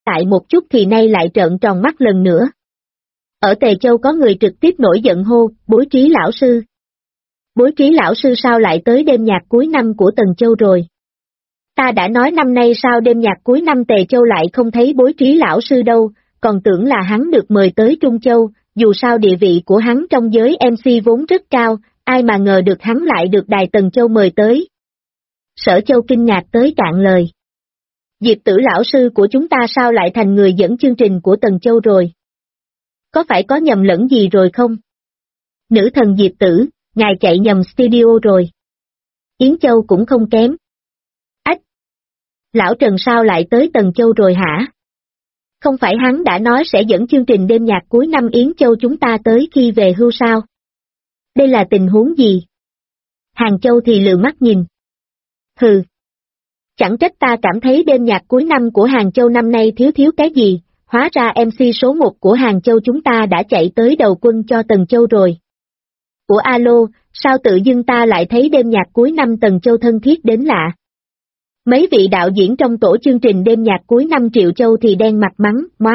tại một chút thì nay lại trợn tròn mắt lần nữa. Ở Tề Châu có người trực tiếp nổi giận hô, Bối Trí lão sư. Bối Trí lão sư sao lại tới đêm nhạc cuối năm của Tần Châu rồi? Ta đã nói năm nay sao đêm nhạc cuối năm Tề Châu lại không thấy Bối Trí lão sư đâu, còn tưởng là hắn được mời tới Trung Châu, dù sao địa vị của hắn trong giới MC vốn rất cao, ai mà ngờ được hắn lại được Đài Tần Châu mời tới. Sở Châu kinh ngạc tới cạn lời. Diệp Tử lão sư của chúng ta sao lại thành người dẫn chương trình của Tần Châu rồi? Có phải có nhầm lẫn gì rồi không? Nữ thần Diệp Tử, ngài chạy nhầm studio rồi. Yến Châu cũng không kém. Ách! Lão Trần sao lại tới Tần Châu rồi hả? Không phải hắn đã nói sẽ dẫn chương trình đêm nhạc cuối năm Yến Châu chúng ta tới khi về hưu sao? Đây là tình huống gì? Hàng Châu thì lừ mắt nhìn. Hừ! Chẳng trách ta cảm thấy đêm nhạc cuối năm của Hàng Châu năm nay thiếu cái gì, hóa ra MC số 1 của Hàng Châu chúng ta đã chạy tới đầu quân cho Tần Châu rồi. Ủa alo, sao tự dưng ta lại thấy đêm nhạc cuối năm Tần Châu thân thiết đến lạ? Mấy vị đạo diễn trong tổ chương trình đêm nhạc cuối năm Triệu Châu thì đen mặt mắng, móa.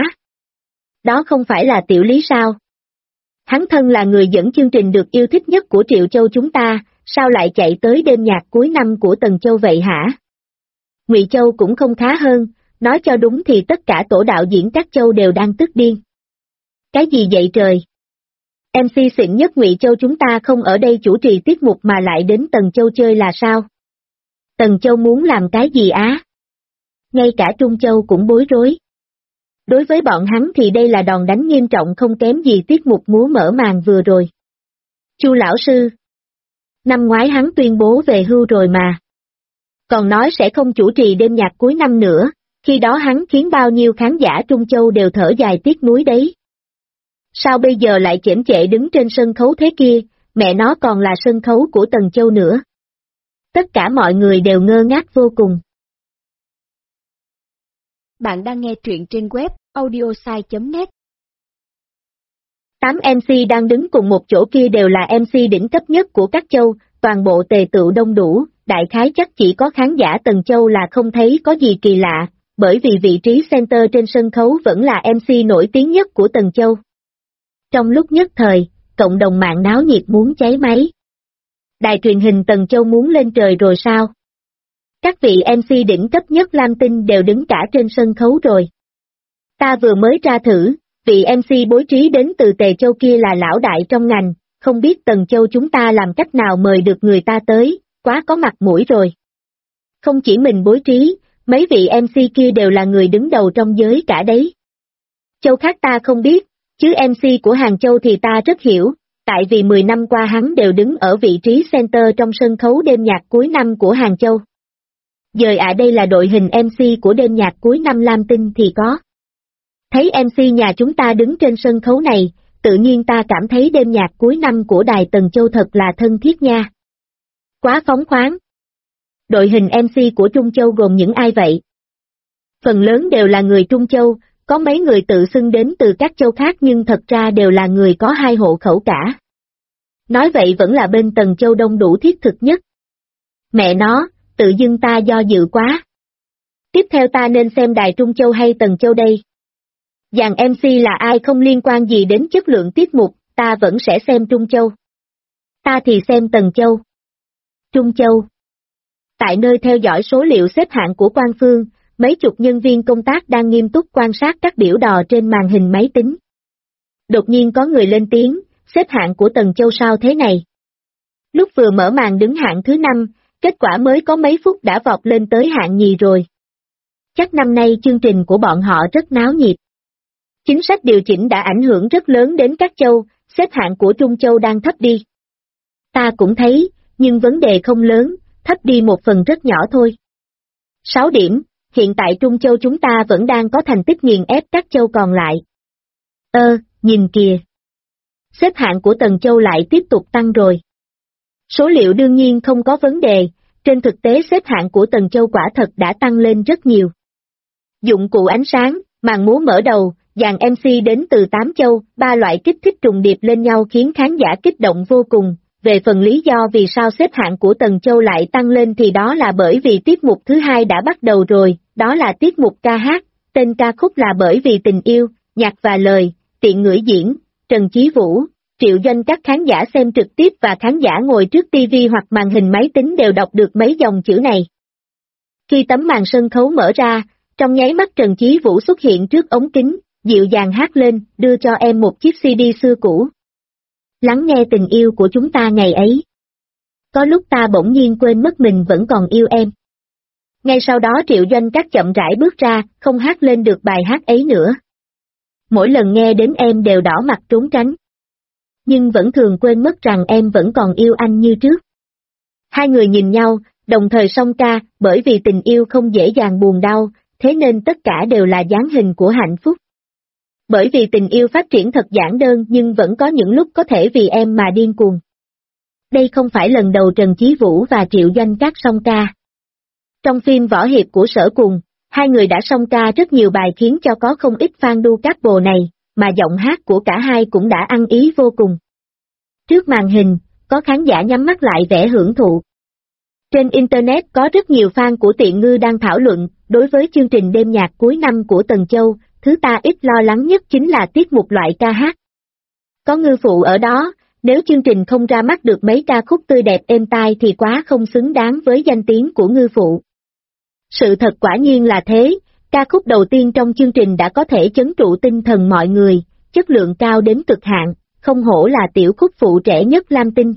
Đó không phải là Tiểu Lý sao? Hắn thân là người dẫn chương trình được yêu thích nhất của Triệu Châu chúng ta, sao lại chạy tới đêm nhạc cuối năm của Tần Châu vậy hả? Ngụy Châu cũng không khá hơn, nói cho đúng thì tất cả tổ đạo diễn các châu đều đang tức điên. Cái gì vậy trời? MC xịn nhất Ngụy Châu chúng ta không ở đây chủ trì tiết mục mà lại đến Tần Châu chơi là sao? Tần Châu muốn làm cái gì á? Ngay cả Trung Châu cũng bối rối. Đối với bọn hắn thì đây là đòn đánh nghiêm trọng không kém gì tiết mục múa mở màn vừa rồi. Chu lão sư. Năm ngoái hắn tuyên bố về hưu rồi mà. Còn nói sẽ không chủ trì đêm nhạc cuối năm nữa, khi đó hắn khiến bao nhiêu khán giả Trung Châu đều thở dài tiếc nuối đấy. Sao bây giờ lại chễm chệ đứng trên sân khấu thế kia, mẹ nó còn là sân khấu của Tần Châu nữa. Tất cả mọi người đều ngơ ngác vô cùng. Bạn đang nghe truyện trên web audiosai.net. 8 MC đang đứng cùng một chỗ kia đều là MC đỉnh cấp nhất của các châu, toàn bộ tề tựu đông đủ, đại khái chắc chỉ có khán giả Tần Châu là không thấy có gì kỳ lạ, bởi vì vị trí center trên sân khấu vẫn là MC nổi tiếng nhất của Tần Châu. Trong lúc nhất thời, cộng đồng mạng náo nhiệt muốn cháy máy. Đài truyền hình Tần Châu muốn lên trời rồi sao? Các vị MC đỉnh cấp nhất Lam Tinh đều đứng cả trên sân khấu rồi. Ta vừa mới tra thử, vị MC bối trí đến từ Tề Châu kia là lão đại trong ngành, không biết Tần Châu chúng ta làm cách nào mời được người ta tới, quá có mặt mũi rồi. Không chỉ mình bối trí, mấy vị MC kia đều là người đứng đầu trong giới cả đấy. Châu khác ta không biết, chứ MC của Hàng Châu thì ta rất hiểu, tại vì 10 năm qua hắn đều đứng ở vị trí center trong sân khấu đêm nhạc cuối năm của Hàng Châu. Dời đây là đội hình MC của đêm nhạc cuối năm Lam Tinh thì có. Thấy MC nhà chúng ta đứng trên sân khấu này, tự nhiên ta cảm thấy đêm nhạc cuối năm của Đài Tần Châu thật là thân thiết nha. Quá phóng khoáng. Đội hình MC của Trung Châu gồm những ai vậy? Phần lớn đều là người Trung Châu, có mấy người tự xưng đến từ các châu khác nhưng thật ra đều là người có 2 hộ khẩu cả. Nói vậy vẫn là bên Tần Châu đông đủ thiết thực nhất. Mẹ nó, tự dưng ta do dự quá. Tiếp theo ta nên xem Đài Trung Châu hay Tần Châu đây? Dàn MC là ai không liên quan gì đến chất lượng tiết mục, ta vẫn sẽ xem Trung Châu. Ta thì xem Tần Châu. Trung Châu. Tại nơi theo dõi số liệu xếp hạng của quan phương, mấy chục nhân viên công tác đang nghiêm túc quan sát các biểu đò trên màn hình máy tính. Đột nhiên có người lên tiếng, xếp hạng của Tần Châu sao thế này? Lúc vừa mở màn đứng hạng thứ 5, kết quả mới có mấy phút đã vọt lên tới hạng nhì rồi. Chắc năm nay chương trình của bọn họ rất náo nhiệt. Chính sách điều chỉnh đã ảnh hưởng rất lớn đến các châu, xếp hạng của Trung Châu đang thấp đi. Ta cũng thấy, nhưng vấn đề không lớn, thấp đi một phần rất nhỏ thôi. 6 điểm, hiện tại Trung Châu chúng ta vẫn đang có thành tích nghiền ép các châu còn lại. Nhìn kìa. Xếp hạng của Tần Châu lại tiếp tục tăng rồi. Số liệu đương nhiên không có vấn đề, trên thực tế xếp hạng của Tần Châu quả thật đã tăng lên rất nhiều. Dụng cụ ánh sáng, màn múa mở đầu, dàn MC đến từ 8 châu, 3 loại kích thích trùng điệp lên nhau khiến khán giả kích động vô cùng. Về phần lý do vì sao xếp hạng của Tần Châu lại tăng lên thì đó là bởi vì tiết mục thứ 2 đã bắt đầu rồi, đó là tiết mục ca hát, tên ca khúc là Bởi Vì Tình Yêu, nhạc và lời, Tiện Ngửi diễn, Trần Chí Vũ, Triệu Doanh. Các khán giả xem trực tiếp và khán giả ngồi trước TV hoặc màn hình máy tính đều đọc được mấy dòng chữ này. Khi tấm màn sân khấu mở ra, trong nháy mắt Trần Chí Vũ xuất hiện trước ống kính, dịu dàng hát lên, đưa cho em một chiếc CD xưa cũ. Lắng nghe tình yêu của chúng ta ngày ấy. Có lúc ta bỗng nhiên quên mất mình vẫn còn yêu em. Ngay sau đó Triệu Doanh Các chậm rãi bước ra, không hát lên được bài hát ấy nữa. Mỗi lần nghe đến em đều đỏ mặt trốn tránh. Nhưng vẫn thường quên mất rằng em vẫn còn yêu anh như trước. Hai người nhìn nhau, đồng thời song ca, bởi vì tình yêu không dễ dàng buồn đau, thế nên tất cả đều là dáng hình của hạnh phúc. Bởi vì tình yêu phát triển thật giản đơn nhưng vẫn có những lúc có thể vì em mà điên cuồng. Đây không phải lần đầu Trần Chí Vũ và Triệu Doanh Các song ca. Trong phim võ hiệp của Sở Cùng, hai người đã song ca rất nhiều bài khiến cho có không ít fan đu couple này, mà giọng hát của cả hai cũng đã ăn ý vô cùng. Trước màn hình, có khán giả nhắm mắt lại vẻ hưởng thụ. Trên Internet có rất nhiều fan của Tiện Ngư đang thảo luận, đối với chương trình đêm nhạc cuối năm của Tần Châu, thứ ta ít lo lắng nhất chính là tiết mục loại ca hát. Có Ngư Phụ ở đó, nếu chương trình không ra mắt được mấy ca khúc tươi đẹp êm tai thì quá không xứng đáng với danh tiếng của Ngư Phụ. Sự thật quả nhiên là thế, ca khúc đầu tiên trong chương trình đã có thể trấn trụ tinh thần mọi người, chất lượng cao đến cực hạn, không hổ là tiểu khúc phụ trẻ nhất Lam Tinh.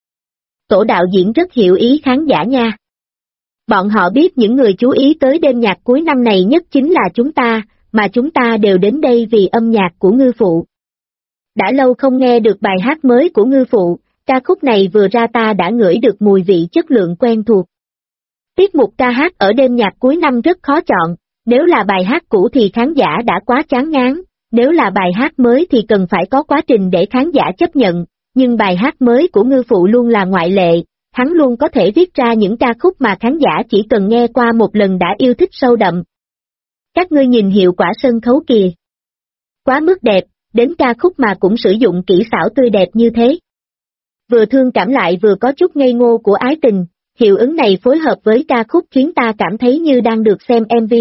Tổ đạo diễn rất hiểu ý khán giả nha. Bọn họ biết những người chú ý tới đêm nhạc cuối năm này nhất chính là chúng ta, mà chúng ta đều đến đây vì âm nhạc của Ngư Phụ. Đã lâu không nghe được bài hát mới của Ngư Phụ, ca khúc này vừa ra ta đã ngửi được mùi vị chất lượng quen thuộc. Tiết mục ca hát ở đêm nhạc cuối năm rất khó chọn, nếu là bài hát cũ thì khán giả đã quá chán ngán, nếu là bài hát mới thì cần phải có quá trình để khán giả chấp nhận, nhưng bài hát mới của Ngư Phụ luôn là ngoại lệ, hắn luôn có thể viết ra những ca khúc mà khán giả chỉ cần nghe qua một lần đã yêu thích sâu đậm. Các ngươi nhìn hiệu quả sân khấu kìa. Quá mức đẹp, đến ca khúc mà cũng sử dụng kỹ xảo tươi đẹp như thế. Vừa thương cảm lại vừa có chút ngây ngô của ái tình, hiệu ứng này phối hợp với ca khúc khiến ta cảm thấy như đang được xem MV.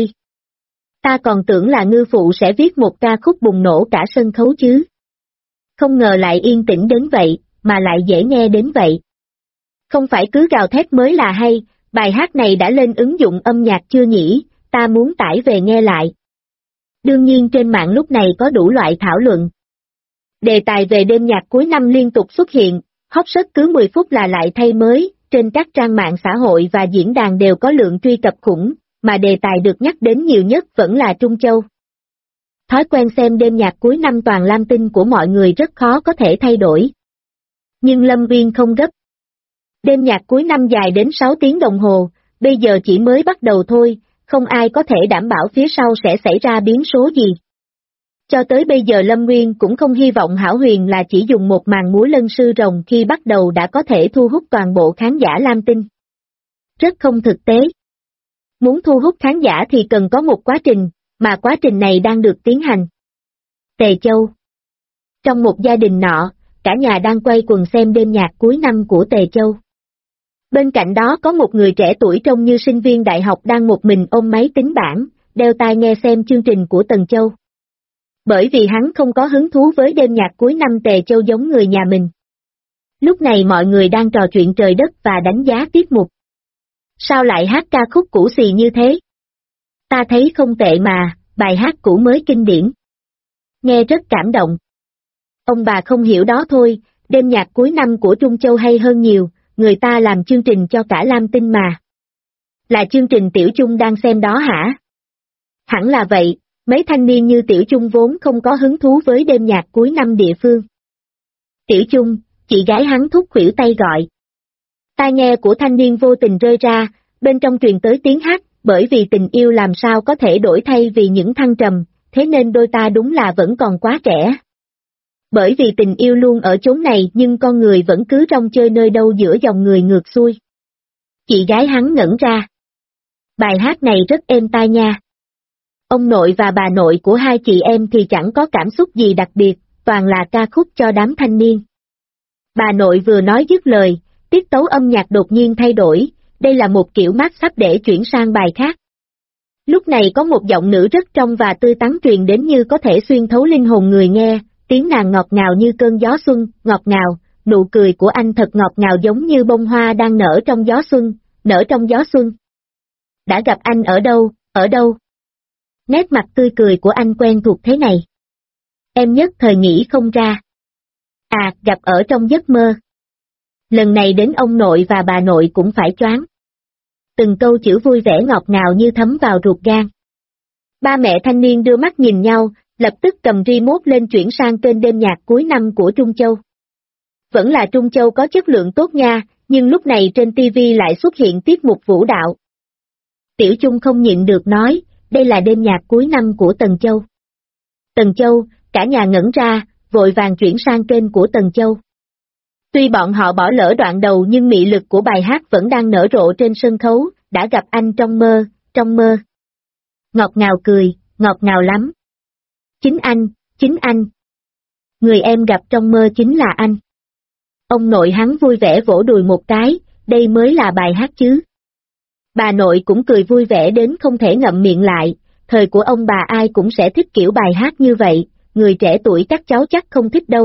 Ta còn tưởng là Ngư Phụ sẽ viết một ca khúc bùng nổ cả sân khấu chứ. Không ngờ lại yên tĩnh đến vậy, mà lại dễ nghe đến vậy. Không phải cứ gào thét mới là hay, bài hát này đã lên ứng dụng âm nhạc chưa nhỉ, ta muốn tải về nghe lại. Đương nhiên trên mạng lúc này có đủ loại thảo luận. Đề tài về đêm nhạc cuối năm liên tục xuất hiện, hot search cứ 10 phút là lại thay mới, trên các trang mạng xã hội và diễn đàn đều có lượng truy cập khủng, mà đề tài được nhắc đến nhiều nhất vẫn là Trung Châu. Thói quen xem đêm nhạc cuối năm toàn Lam Tinh của mọi người rất khó có thể thay đổi. Nhưng Lâm Viên không gấp. Đêm nhạc cuối năm dài đến 6 tiếng đồng hồ, bây giờ chỉ mới bắt đầu thôi, không ai có thể đảm bảo phía sau sẽ xảy ra biến số gì. Cho tới bây giờ Lâm Nguyên cũng không hy vọng Hảo Huyền là chỉ dùng một màn múa lân sư rồng khi bắt đầu đã có thể thu hút toàn bộ khán giả Lam Tinh. Rất không thực tế. Muốn thu hút khán giả thì cần có một quá trình, mà quá trình này đang được tiến hành. Tề Châu. Trong một gia đình nọ, cả nhà đang quay quần xem đêm nhạc cuối năm của Tề Châu. Bên cạnh đó có một người trẻ tuổi trông như sinh viên đại học đang một mình ôm máy tính bảng, đeo tai nghe xem chương trình của Tần Châu. Bởi vì hắn không có hứng thú với đêm nhạc cuối năm Tề Châu giống người nhà mình. Lúc này mọi người đang trò chuyện trời đất và đánh giá tiết mục. Sao lại hát ca khúc cũ xì như thế? Ta thấy không tệ mà, bài hát cũ mới kinh điển. Nghe rất cảm động. Ông bà không hiểu đó thôi, đêm nhạc cuối năm của Trung Châu hay hơn nhiều, người ta làm chương trình cho cả Lam Tinh mà. Là chương trình Tiểu Chung đang xem đó hả? Hẳn là vậy, mấy thanh niên như Tiểu Chung vốn không có hứng thú với đêm nhạc cuối năm địa phương. Tiểu Chung, chị gái hắn thúc khuỷu tay gọi. Tai nghe của thanh niên vô tình rơi ra, bên trong truyền tới tiếng hát, bởi vì tình yêu làm sao có thể đổi thay vì những thăng trầm, thế nên đôi ta đúng là vẫn còn quá trẻ. Bởi vì tình yêu luôn ở chốn này nhưng con người vẫn cứ rong chơi nơi đâu giữa dòng người ngược xuôi. Chị gái hắn ngẩn ra. Bài hát này rất êm tai nha. Ông nội và bà nội của hai chị em thì chẳng có cảm xúc gì đặc biệt, toàn là ca khúc cho đám thanh niên. Bà nội vừa nói dứt lời, tiết tấu âm nhạc đột nhiên thay đổi, đây là một kiểu mát sắp để chuyển sang bài khác. Lúc này có một giọng nữ rất trong và tươi tắn truyền đến như có thể xuyên thấu linh hồn người nghe, tiếng nàng ngọt ngào như cơn gió xuân, ngọt ngào, nụ cười của anh thật ngọt ngào giống như bông hoa đang nở trong gió xuân, nở trong gió xuân. Đã gặp anh ở đâu, ở đâu? Nét mặt tươi cười của anh quen thuộc thế này. Em nhất thời nghĩ không ra. À, gặp ở trong giấc mơ. Lần này đến ông nội và bà nội cũng phải choáng. Từng câu chữ vui vẻ ngọt ngào như thấm vào ruột gan. Ba mẹ thanh niên đưa mắt nhìn nhau, lập tức cầm remote lên chuyển sang kênh đêm nhạc cuối năm của Trung Châu. Vẫn là Trung Châu có chất lượng tốt nha, nhưng lúc này trên TV lại xuất hiện tiết mục vũ đạo. Tiểu Chung không nhịn được nói, đây là đêm nhạc cuối năm của Tần Châu. Tần Châu, cả nhà ngẩn ra, vội vàng chuyển sang kênh của Tần Châu. Tuy bọn họ bỏ lỡ đoạn đầu nhưng mị lực của bài hát vẫn đang nở rộ trên sân khấu, đã gặp anh trong mơ, trong mơ. Ngọt ngào cười, ngọt ngào lắm. Chính anh, chính anh. Người em gặp trong mơ chính là anh. Ông nội hắn vui vẻ vỗ đùi một cái, đây mới là bài hát chứ. Bà nội cũng cười vui vẻ đến không thể ngậm miệng lại, thời của ông bà ai cũng sẽ thích kiểu bài hát như vậy, người trẻ tuổi các cháu chắc không thích đâu.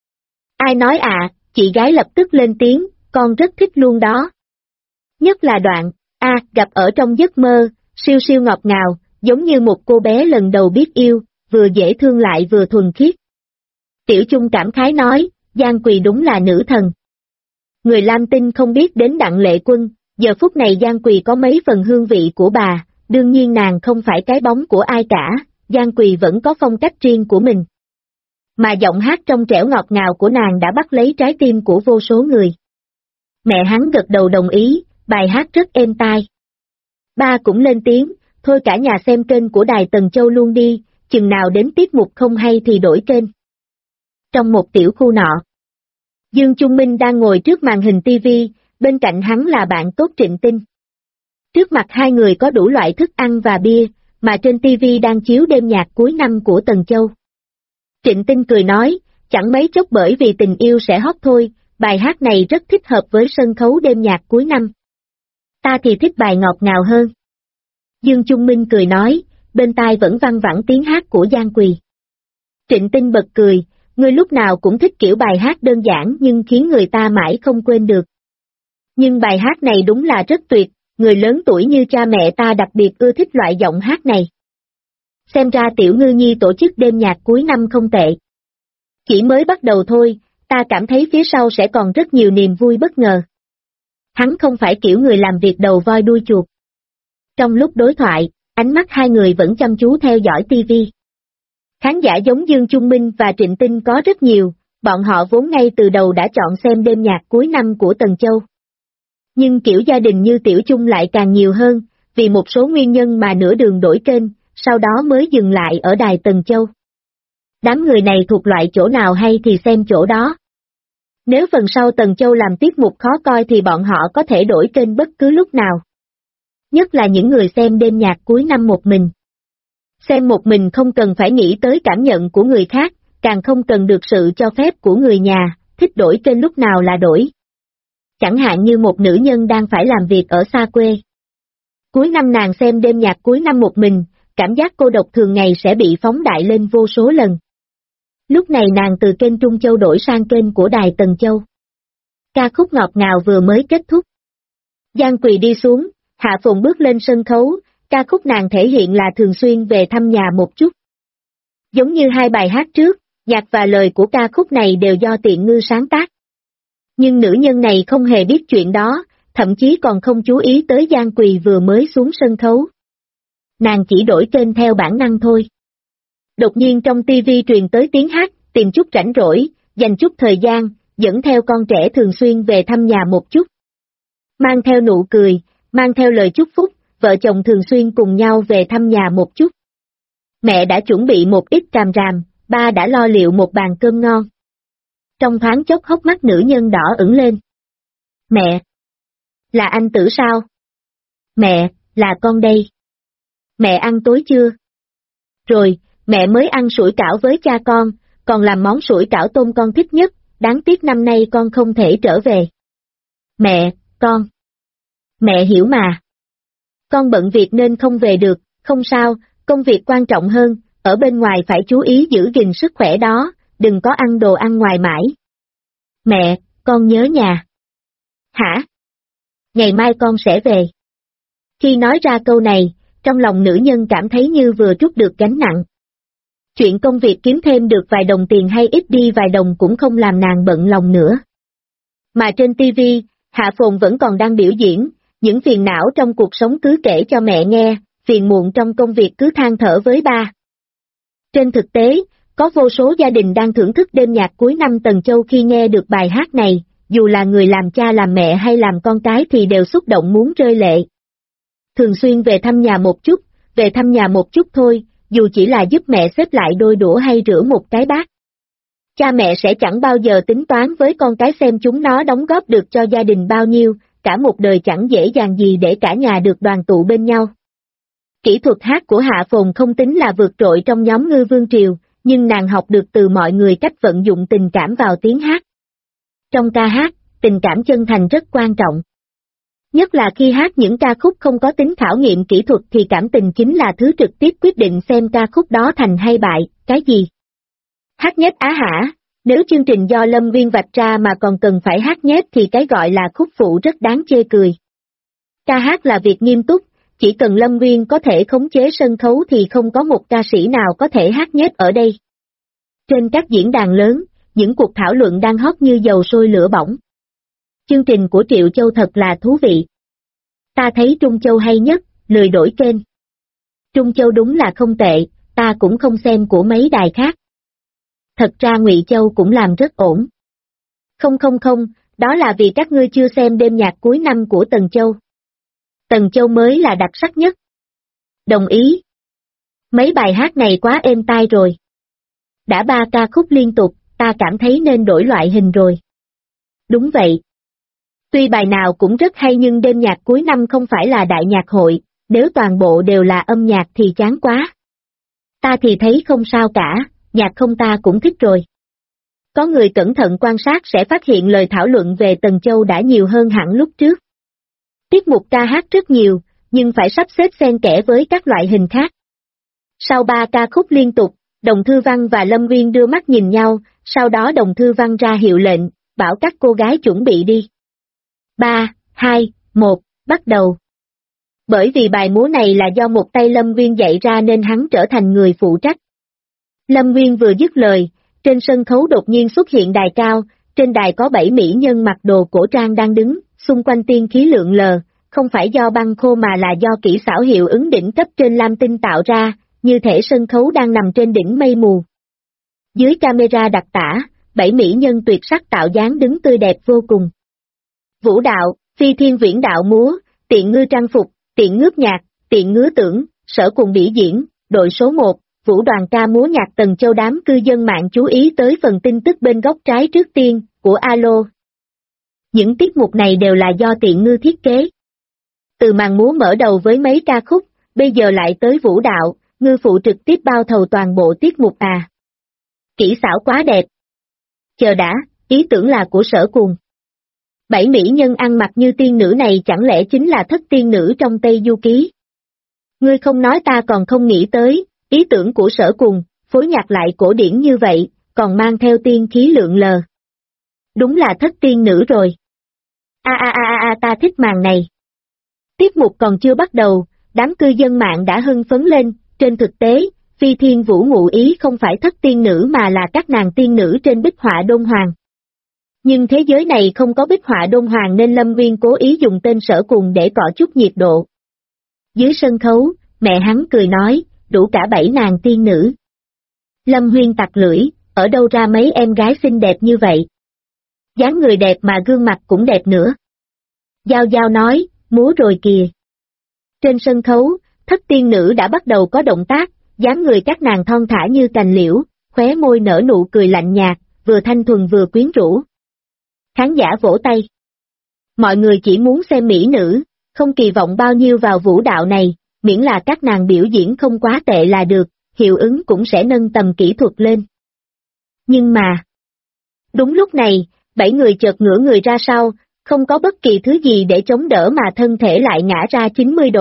Ai nói à, chị gái lập tức lên tiếng, con rất thích luôn đó. Nhất là đoạn, gặp ở trong giấc mơ, siêu siêu ngọt ngào, giống như một cô bé lần đầu biết yêu, vừa dễ thương lại vừa thuần khiết. Tiểu Chung cảm khái nói, Giang Quỳ đúng là nữ thần. Người Lam Tinh không biết đến Đặng Lệ Quân, giờ phút này Giang Quỳ có mấy phần hương vị của bà, đương nhiên nàng không phải cái bóng của ai cả, Giang Quỳ vẫn có phong cách riêng của mình. Mà giọng hát trong trẻo ngọt ngào của nàng đã bắt lấy trái tim của vô số người. Mẹ hắn gật đầu đồng ý, bài hát rất êm tai. Ba cũng lên tiếng, thôi cả nhà xem kênh của đài Tần Châu luôn đi, chừng nào đến tiết mục không hay thì đổi kênh. Trong một tiểu khu nọ, Dương Trung Minh đang ngồi trước màn hình TV, bên cạnh hắn là bạn tốt Trịnh Tinh. Trước mặt hai người có đủ loại thức ăn và bia, mà trên TV đang chiếu đêm nhạc cuối năm của Tần Châu. Trịnh Tinh cười nói, chẳng mấy chốc bởi vì tình yêu sẽ hot thôi, bài hát này rất thích hợp với sân khấu đêm nhạc cuối năm. Ta thì thích bài ngọt ngào hơn. Dương Trung Minh cười nói, bên tai vẫn văng vẳng tiếng hát của Giang Quỳ. Trịnh Tinh bật cười, ngươi lúc nào cũng thích kiểu bài hát đơn giản nhưng khiến người ta mãi không quên được. Nhưng bài hát này đúng là rất tuyệt, người lớn tuổi như cha mẹ ta đặc biệt ưa thích loại giọng hát này. Xem ra Tiểu Ngư Nhi tổ chức đêm nhạc cuối năm không tệ. Chỉ mới bắt đầu thôi, ta cảm thấy phía sau sẽ còn rất nhiều niềm vui bất ngờ. Hắn không phải kiểu người làm việc đầu voi đuôi chuột. Trong lúc đối thoại, ánh mắt hai người vẫn chăm chú theo dõi TV. Khán giả giống Dương Trung Minh và Trịnh Tinh có rất nhiều, bọn họ vốn ngay từ đầu đã chọn xem đêm nhạc cuối năm của Tần Châu. Nhưng kiểu gia đình như Tiểu Chung lại càng nhiều hơn, vì một số nguyên nhân mà nửa đường đổi kênh, sau đó mới dừng lại ở đài Tần Châu. Đám người này thuộc loại chỗ nào hay thì xem chỗ đó. Nếu phần sau Tần Châu làm tiết mục khó coi thì bọn họ có thể đổi kênh bất cứ lúc nào. Nhất là những người xem đêm nhạc cuối năm một mình. Xem một mình không cần phải nghĩ tới cảm nhận của người khác, càng không cần được sự cho phép của người nhà, thích đổi kênh lúc nào là đổi. Chẳng hạn như một nữ nhân đang phải làm việc ở xa quê. Cuối năm nàng xem đêm nhạc cuối năm một mình, cảm giác cô độc thường ngày sẽ bị phóng đại lên vô số lần. Lúc này nàng từ kênh Trung Châu đổi sang kênh của đài Tần Châu. Ca khúc ngọt ngào vừa mới kết thúc. Giang Quỳ đi xuống, Hạ Phồn bước lên sân khấu, ca khúc nàng thể hiện là thường xuyên về thăm nhà một chút. Giống như hai bài hát trước, nhạc và lời của ca khúc này đều do Tiện Ngư sáng tác. Nhưng nữ nhân này không hề biết chuyện đó, thậm chí còn không chú ý tới Giang Quỳ vừa mới xuống sân khấu. Nàng chỉ đổi kênh theo bản năng thôi. Đột nhiên trong TV truyền tới tiếng hát, tìm chút rảnh rỗi, dành chút thời gian, dẫn theo con trẻ thường xuyên về thăm nhà một chút. Mang theo nụ cười, mang theo lời chúc phúc, vợ chồng thường xuyên cùng nhau về thăm nhà một chút. Mẹ đã chuẩn bị một ít càm ràm, ba đã lo liệu một bàn cơm ngon. Trong thoáng chốc hốc mắt nữ nhân đỏ ửng lên. Mẹ! Là anh Tử sao? Mẹ, là con đây. Mẹ ăn tối chưa? Rồi, mẹ mới ăn sủi cảo với cha con, còn làm món sủi cảo tôm con thích nhất, đáng tiếc năm nay con không thể trở về. Mẹ, con. Mẹ hiểu mà. Con bận việc nên không về được, Không sao, công việc quan trọng hơn, ở bên ngoài phải chú ý giữ gìn sức khỏe đó, đừng có ăn đồ ăn ngoài mãi. Mẹ, con nhớ nhà. Hả? Ngày mai con sẽ về. Khi nói ra câu này, trong lòng nữ nhân cảm thấy như vừa trút được gánh nặng. Chuyện công việc kiếm thêm được vài đồng tiền hay ít đi vài đồng cũng không làm nàng bận lòng nữa. Mà trên TV, Hạ Phồn vẫn còn đang biểu diễn, những phiền não trong cuộc sống cứ kể cho mẹ nghe, phiền muộn trong công việc cứ than thở với ba. Trên thực tế, có vô số gia đình đang thưởng thức đêm nhạc cuối năm Tần Châu khi nghe được bài hát này, dù là người làm cha làm mẹ hay làm con cái thì đều xúc động muốn rơi lệ. Thường xuyên về thăm nhà một chút thôi, dù chỉ là giúp mẹ xếp lại đôi đũa hay rửa một cái bát. Cha mẹ sẽ chẳng bao giờ tính toán với con cái xem chúng nó đóng góp được cho gia đình bao nhiêu, cả một đời chẳng dễ dàng gì để cả nhà được đoàn tụ bên nhau. Kỹ thuật hát của Hạ Phồn không tính là vượt trội trong nhóm Ngư Vương Triều, nhưng nàng học được từ mọi người cách vận dụng tình cảm vào tiếng hát. Trong ca hát, tình cảm chân thành rất quan trọng. Nhất là khi hát những ca khúc không có tính khảo nghiệm kỹ thuật thì cảm tình chính là thứ trực tiếp quyết định xem ca khúc đó thành hay bại, cái gì. Hát nhép á hả, nếu chương trình do Lâm Viên vạch ra mà còn cần phải hát nhép thì cái gọi là khúc phụ rất đáng chê cười. Ca hát là việc nghiêm túc, chỉ cần Lâm Viên có thể khống chế sân khấu thì không có một ca sĩ nào có thể hát nhép ở đây. Trên các diễn đàn lớn, những cuộc thảo luận đang hot như dầu sôi lửa bỏng. Chương trình của Triệu Châu thật là thú vị. Ta thấy Trung Châu hay nhất, lười đổi kênh. Trung Châu đúng là không tệ, ta cũng không xem của mấy đài khác. Thật ra Ngụy Châu cũng làm rất ổn. Không, đó là vì các ngươi chưa xem đêm nhạc cuối năm của Tần Châu. Tần Châu mới là đặc sắc nhất. Đồng ý. Mấy bài hát này quá êm tai rồi. Đã 3 ca khúc liên tục, ta cảm thấy nên đổi loại hình rồi. Đúng vậy. Tuy bài nào cũng rất hay nhưng đêm nhạc cuối năm không phải là đại nhạc hội, nếu toàn bộ đều là âm nhạc thì chán quá. Ta thì thấy không sao cả, nhạc không ta cũng thích rồi. Có người cẩn thận quan sát sẽ phát hiện lời thảo luận về Tần Châu đã nhiều hơn hẳn lúc trước. Tiết mục ca hát rất nhiều, nhưng phải sắp xếp xen kẽ với các loại hình khác. Sau 3 ca khúc liên tục, Đồng Thư Văn và Lâm Viên đưa mắt nhìn nhau, sau đó Đồng Thư Văn ra hiệu lệnh, bảo các cô gái chuẩn bị đi. 3, 2, 1, bắt đầu. Bởi vì bài múa này là do một tay Lâm Viên dạy ra nên hắn trở thành người phụ trách. Lâm Viên vừa dứt lời, trên sân khấu đột nhiên xuất hiện đài cao, trên đài có 7 mỹ nhân mặc đồ cổ trang đang đứng, xung quanh tiên khí lượn lờ, không phải do băng khô mà là do kỹ xảo hiệu ứng đỉnh cấp trên lam tinh tạo ra, như thể sân khấu đang nằm trên đỉnh mây mù. Dưới camera đặc tả, 7 mỹ nhân tuyệt sắc tạo dáng đứng tươi đẹp vô cùng. Vũ đạo, phi thiên viễn đạo múa, tiện ngư trang phục, tiện ngước nhạc, tiện ngứa tưởng, sở cùng biểu diễn, đội số 1, vũ đoàn ca múa nhạc Tần Châu. Đám cư dân mạng chú ý tới phần tin tức bên góc trái trước tiên, của Alo. Những tiết mục này đều là do tiện ngư thiết kế. Từ màn múa mở đầu với mấy ca khúc, bây giờ lại tới vũ đạo, ngư phụ trực tiếp bao thầu toàn bộ tiết mục à. Kỹ xảo quá đẹp. Chờ đã, ý tưởng là của Sở Cùng. 7 mỹ nhân ăn mặc như tiên nữ này chẳng lẽ chính là thất tiên nữ trong Tây Du Ký? Ngươi không nói ta còn không nghĩ tới, ý tưởng của Sở Cùng, phối nhạc lại cổ điển như vậy, còn mang theo tiên khí lượn lờ. Đúng là thất tiên nữ rồi. Ta thích màn này. Tiết mục còn chưa bắt đầu, đám cư dân mạng đã hưng phấn lên, trên thực tế, Phi Thiên Vũ ngụ ý không phải thất tiên nữ mà là các nàng tiên nữ trên bích họa Đôn Hoàng. Nhưng thế giới này không có bích họa Đôn Hoàng nên Lâm Viên cố ý dùng tên Sở Cùng để cọ chút nhiệt độ. Dưới sân khấu, mẹ hắn cười nói, đủ cả 7 nàng tiên nữ. Lâm Huyên tặc lưỡi, ở đâu ra mấy em gái xinh đẹp như vậy? Dáng người đẹp mà gương mặt cũng đẹp nữa. Giao Giao nói, múa rồi kìa. Trên sân khấu, thất tiên nữ đã bắt đầu có động tác, dáng người các nàng thon thả như cành liễu, khóe môi nở nụ cười lạnh nhạt, vừa thanh thuần vừa quyến rũ. Khán giả vỗ tay. Mọi người chỉ muốn xem mỹ nữ, không kỳ vọng bao nhiêu vào vũ đạo này, miễn là các nàng biểu diễn không quá tệ là được, hiệu ứng cũng sẽ nâng tầm kỹ thuật lên. Nhưng mà, đúng lúc này, 7 người chợt ngửa người ra sau, không có bất kỳ thứ gì để chống đỡ mà thân thể lại ngã ra 90 độ,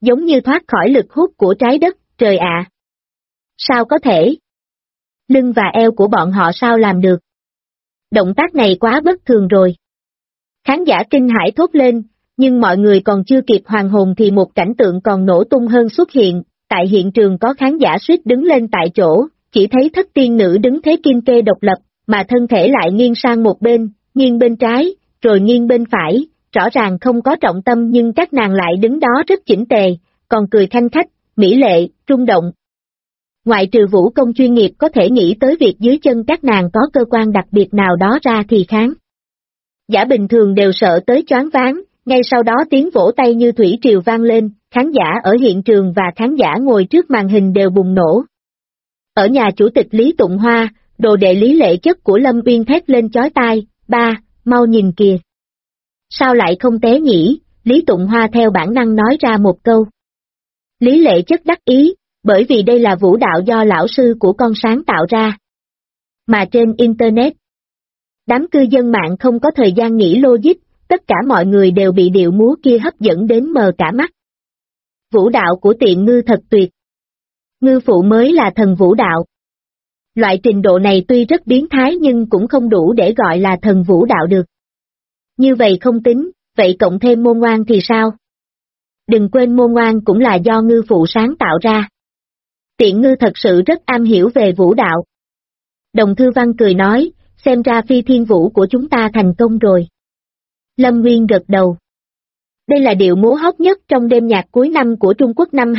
giống như thoát khỏi lực hút của trái đất, trời ạ! Sao có thể? Lưng và eo của bọn họ sao làm được? Động tác này quá bất thường rồi. Khán giả kinh hãi thốt lên, nhưng mọi người còn chưa kịp hoàn hồn thì một cảnh tượng còn nổ tung hơn xuất hiện, tại hiện trường có khán giả suýt đứng lên tại chỗ, chỉ thấy thất tiên nữ đứng thế kim kê độc lập, mà thân thể lại nghiêng sang một bên, nghiêng bên trái, rồi nghiêng bên phải, rõ ràng không có trọng tâm nhưng các nàng lại đứng đó rất chỉnh tề, còn cười khanh khách, mỹ lệ, rung động. Ngoại trừ vũ công chuyên nghiệp có thể nghĩ tới việc dưới chân các nàng có cơ quan đặc biệt nào đó ra thì khán giả bình thường đều sợ tới choáng váng, ngay sau đó tiếng vỗ tay như thủy triều vang lên, khán giả ở hiện trường và khán giả ngồi trước màn hình đều bùng nổ. Ở nhà chủ tịch Lý Tụng Hoa, đồ đệ Lý Lệ Chất của Lâm Uyên thét lên chói tai, ba, mau nhìn kìa. Sao lại không té nhỉ? Lý Tụng Hoa theo bản năng nói ra một câu. Lý Lệ Chất đắc ý, bởi vì đây là vũ đạo do lão sư của con sáng tạo ra. Mà trên Internet, đám cư dân mạng không có thời gian nghĩ logic, tất cả mọi người đều bị điệu múa kia hấp dẫn đến mờ cả mắt. Vũ đạo của Tiện Ngư thật tuyệt. Ngư phụ mới là thần vũ đạo. Loại trình độ này tuy rất biến thái nhưng cũng không đủ để gọi là thần vũ đạo được. Như vậy không tính, vậy cộng thêm môn ngoan thì sao? Đừng quên môn ngoan cũng là do ngư phụ sáng tạo ra. Tiện Ngư thật sự rất am hiểu về vũ đạo. Đồng Thư Văn cười nói, xem ra phi thiên vũ của chúng ta thành công rồi. Lâm Nguyên gật đầu. Đây là điệu múa hot nhất trong đêm nhạc cuối năm của Trung Quốc năm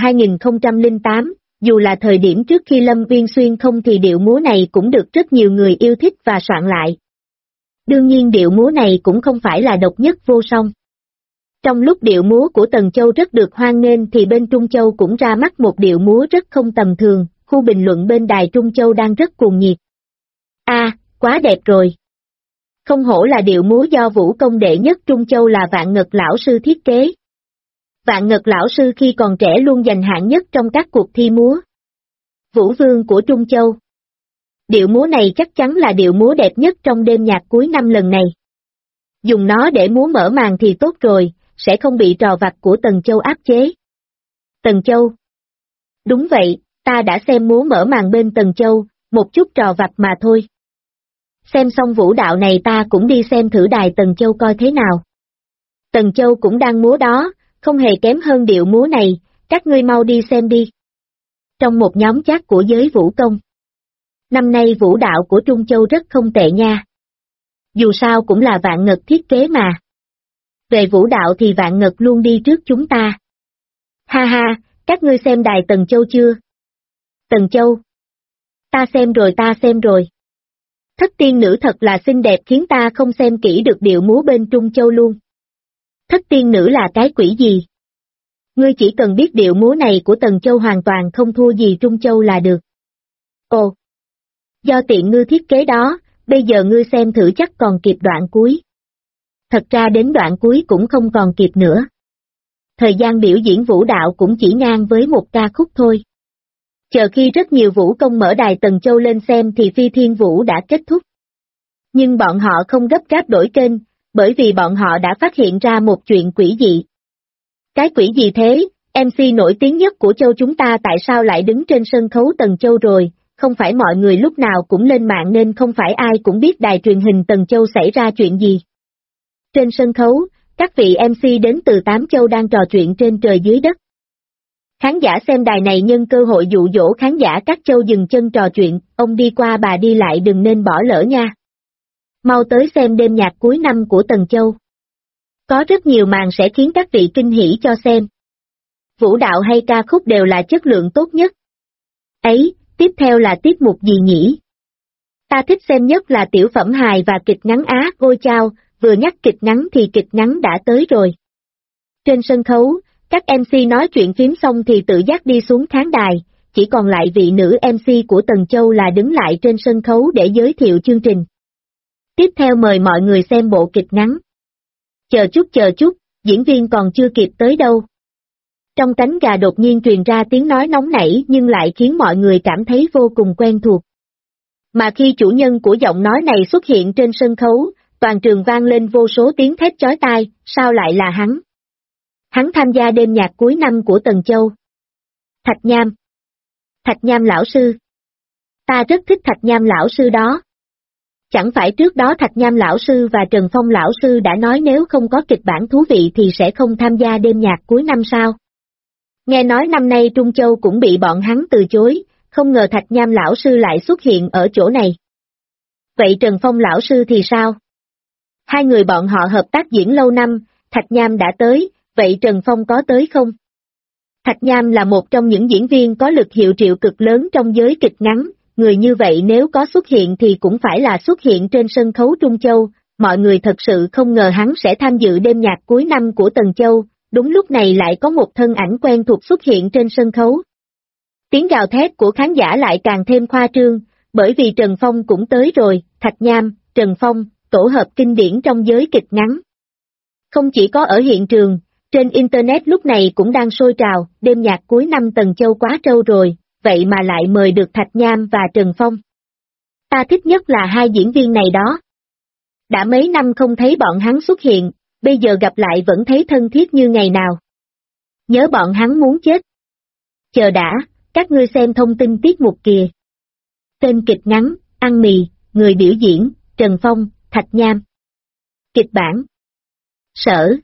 2008, dù là thời điểm trước khi Lâm Uyên xuyên không thì điệu múa này cũng được rất nhiều người yêu thích và soạn lại. Đương nhiên điệu múa này cũng không phải là độc nhất vô song. Trong lúc điệu múa của Tần Châu rất được hoan nghênh thì bên Trung Châu cũng ra mắt một điệu múa rất không tầm thường, khu bình luận bên đài Trung Châu đang rất cuồng nhiệt. Quá đẹp rồi! Không hổ là điệu múa do vũ công đệ nhất Trung Châu là Vạn Ngật lão sư thiết kế. Vạn Ngật lão sư khi còn trẻ luôn giành hạng nhất trong các cuộc thi múa. Vũ vương của Trung Châu. Điệu múa này chắc chắn là điệu múa đẹp nhất trong đêm nhạc cuối năm lần này. Dùng nó để múa mở màn thì tốt rồi, sẽ không bị trò vặt của Tần Châu áp chế. Tần Châu. Đúng vậy, ta đã xem múa mở màn bên Tần Châu, một chút trò vặt mà thôi. Xem xong vũ đạo này ta cũng đi xem thử đài Tần Châu coi thế nào. Tần Châu cũng đang múa đó, không hề kém hơn điệu múa này, các ngươi mau đi xem đi. Trong một nhóm chat của giới vũ công. Năm nay vũ đạo của Trung Châu rất không tệ nha. Dù sao cũng là Vạn Ngật thiết kế mà. Về vũ đạo thì Vạn Ngật luôn đi trước chúng ta. Ha ha, các ngươi xem đài Tần Châu chưa? Tần Châu. Ta xem rồi. Thất tiên nữ thật là xinh đẹp khiến ta không xem kỹ được điệu múa bên Trung Châu luôn. Thất tiên nữ là cái quỷ gì? Ngươi chỉ cần biết điệu múa này của Tần Châu hoàn toàn không thua gì Trung Châu là được. Ồ! Do Tiện Ngư thiết kế đó, bây giờ ngươi xem thử chắc còn kịp đoạn cuối. Thật ra đến đoạn cuối cũng không còn kịp nữa. Thời gian biểu diễn vũ đạo cũng chỉ ngang với một ca khúc thôi. Chờ khi rất nhiều vũ công mở đài Tần Châu lên xem thì phi thiên vũ đã kết thúc. Nhưng bọn họ không gấp gáp đổi kênh, bởi vì bọn họ đã phát hiện ra một chuyện quỷ dị. Cái quỷ gì thế? MC nổi tiếng nhất của Châu chúng ta tại sao lại đứng trên sân khấu Tần Châu rồi? Không phải mọi người lúc nào cũng lên mạng nên không phải ai cũng biết đài truyền hình Tần Châu xảy ra chuyện gì. Trên sân khấu, các vị MC đến từ 8 châu đang trò chuyện trên trời dưới đất. Khán giả xem đài này nhân cơ hội dụ dỗ khán giả các châu dừng chân trò chuyện, ông đi qua bà đi lại đừng nên bỏ lỡ nha. Mau tới xem đêm nhạc cuối năm của Tần Châu. Có rất nhiều màn sẽ khiến các vị kinh hỉ cho xem. Vũ đạo hay ca khúc đều là chất lượng tốt nhất. Ấy, tiếp theo là tiết mục gì nhỉ? Ta thích xem nhất là tiểu phẩm hài và kịch ngắn Á, ôi chao, vừa nhắc kịch ngắn thì kịch ngắn đã tới rồi. Trên sân khấu, các MC nói chuyện phím xong thì tự giác đi xuống khán đài, chỉ còn lại vị nữ MC của Tần Châu là đứng lại trên sân khấu để giới thiệu chương trình. Tiếp theo mời mọi người xem bộ kịch ngắn. Chờ chút, diễn viên còn chưa kịp tới đâu. Trong cánh gà đột nhiên truyền ra tiếng nói nóng nảy nhưng lại khiến mọi người cảm thấy vô cùng quen thuộc. Mà khi chủ nhân của giọng nói này xuất hiện trên sân khấu, toàn trường vang lên vô số tiếng thét chói tai, sao lại là hắn? Hắn tham gia đêm nhạc cuối năm của Tần Châu. Thạch Nham lão sư. Ta rất thích Thạch Nham lão sư đó. Chẳng phải trước đó Thạch Nham lão sư và Trần Phong lão sư đã nói nếu không có kịch bản thú vị thì sẽ không tham gia đêm nhạc cuối năm sao? Nghe nói năm nay Trung Châu cũng bị bọn hắn từ chối, không ngờ Thạch Nham lão sư lại xuất hiện ở chỗ này. Vậy Trần Phong lão sư thì sao? Hai người bọn họ hợp tác diễn lâu năm, Thạch Nham đã tới, vậy Trần Phong có tới không? Thạch Nham là một trong những diễn viên có lực hiệu triệu cực lớn trong giới kịch ngắn, người như vậy nếu có xuất hiện thì cũng phải là xuất hiện trên sân khấu Trung Châu, mọi người thật sự không ngờ hắn sẽ tham dự đêm nhạc cuối năm của Tần Châu, đúng lúc này lại có một thân ảnh quen thuộc xuất hiện trên sân khấu. Tiếng gào thét của khán giả lại càng thêm khoa trương, bởi vì Trần Phong cũng tới rồi, Thạch Nham, Trần Phong, tổ hợp kinh điển trong giới kịch ngắn. Không chỉ có ở hiện trường, trên Internet lúc này cũng đang sôi trào, đêm nhạc cuối năm Tần Châu quá trâu rồi, vậy mà lại mời được Thạch Nham và Trần Phong. Ta thích nhất là hai diễn viên này đó. Đã mấy năm không thấy bọn hắn xuất hiện, bây giờ gặp lại vẫn thấy thân thiết như ngày nào. Nhớ bọn hắn muốn chết. Chờ đã, các ngươi xem thông tin tiết mục kìa. Tên kịch ngắn, ăn mì, người biểu diễn, Trần Phong, Thạch Nham. Kịch bản. Sở.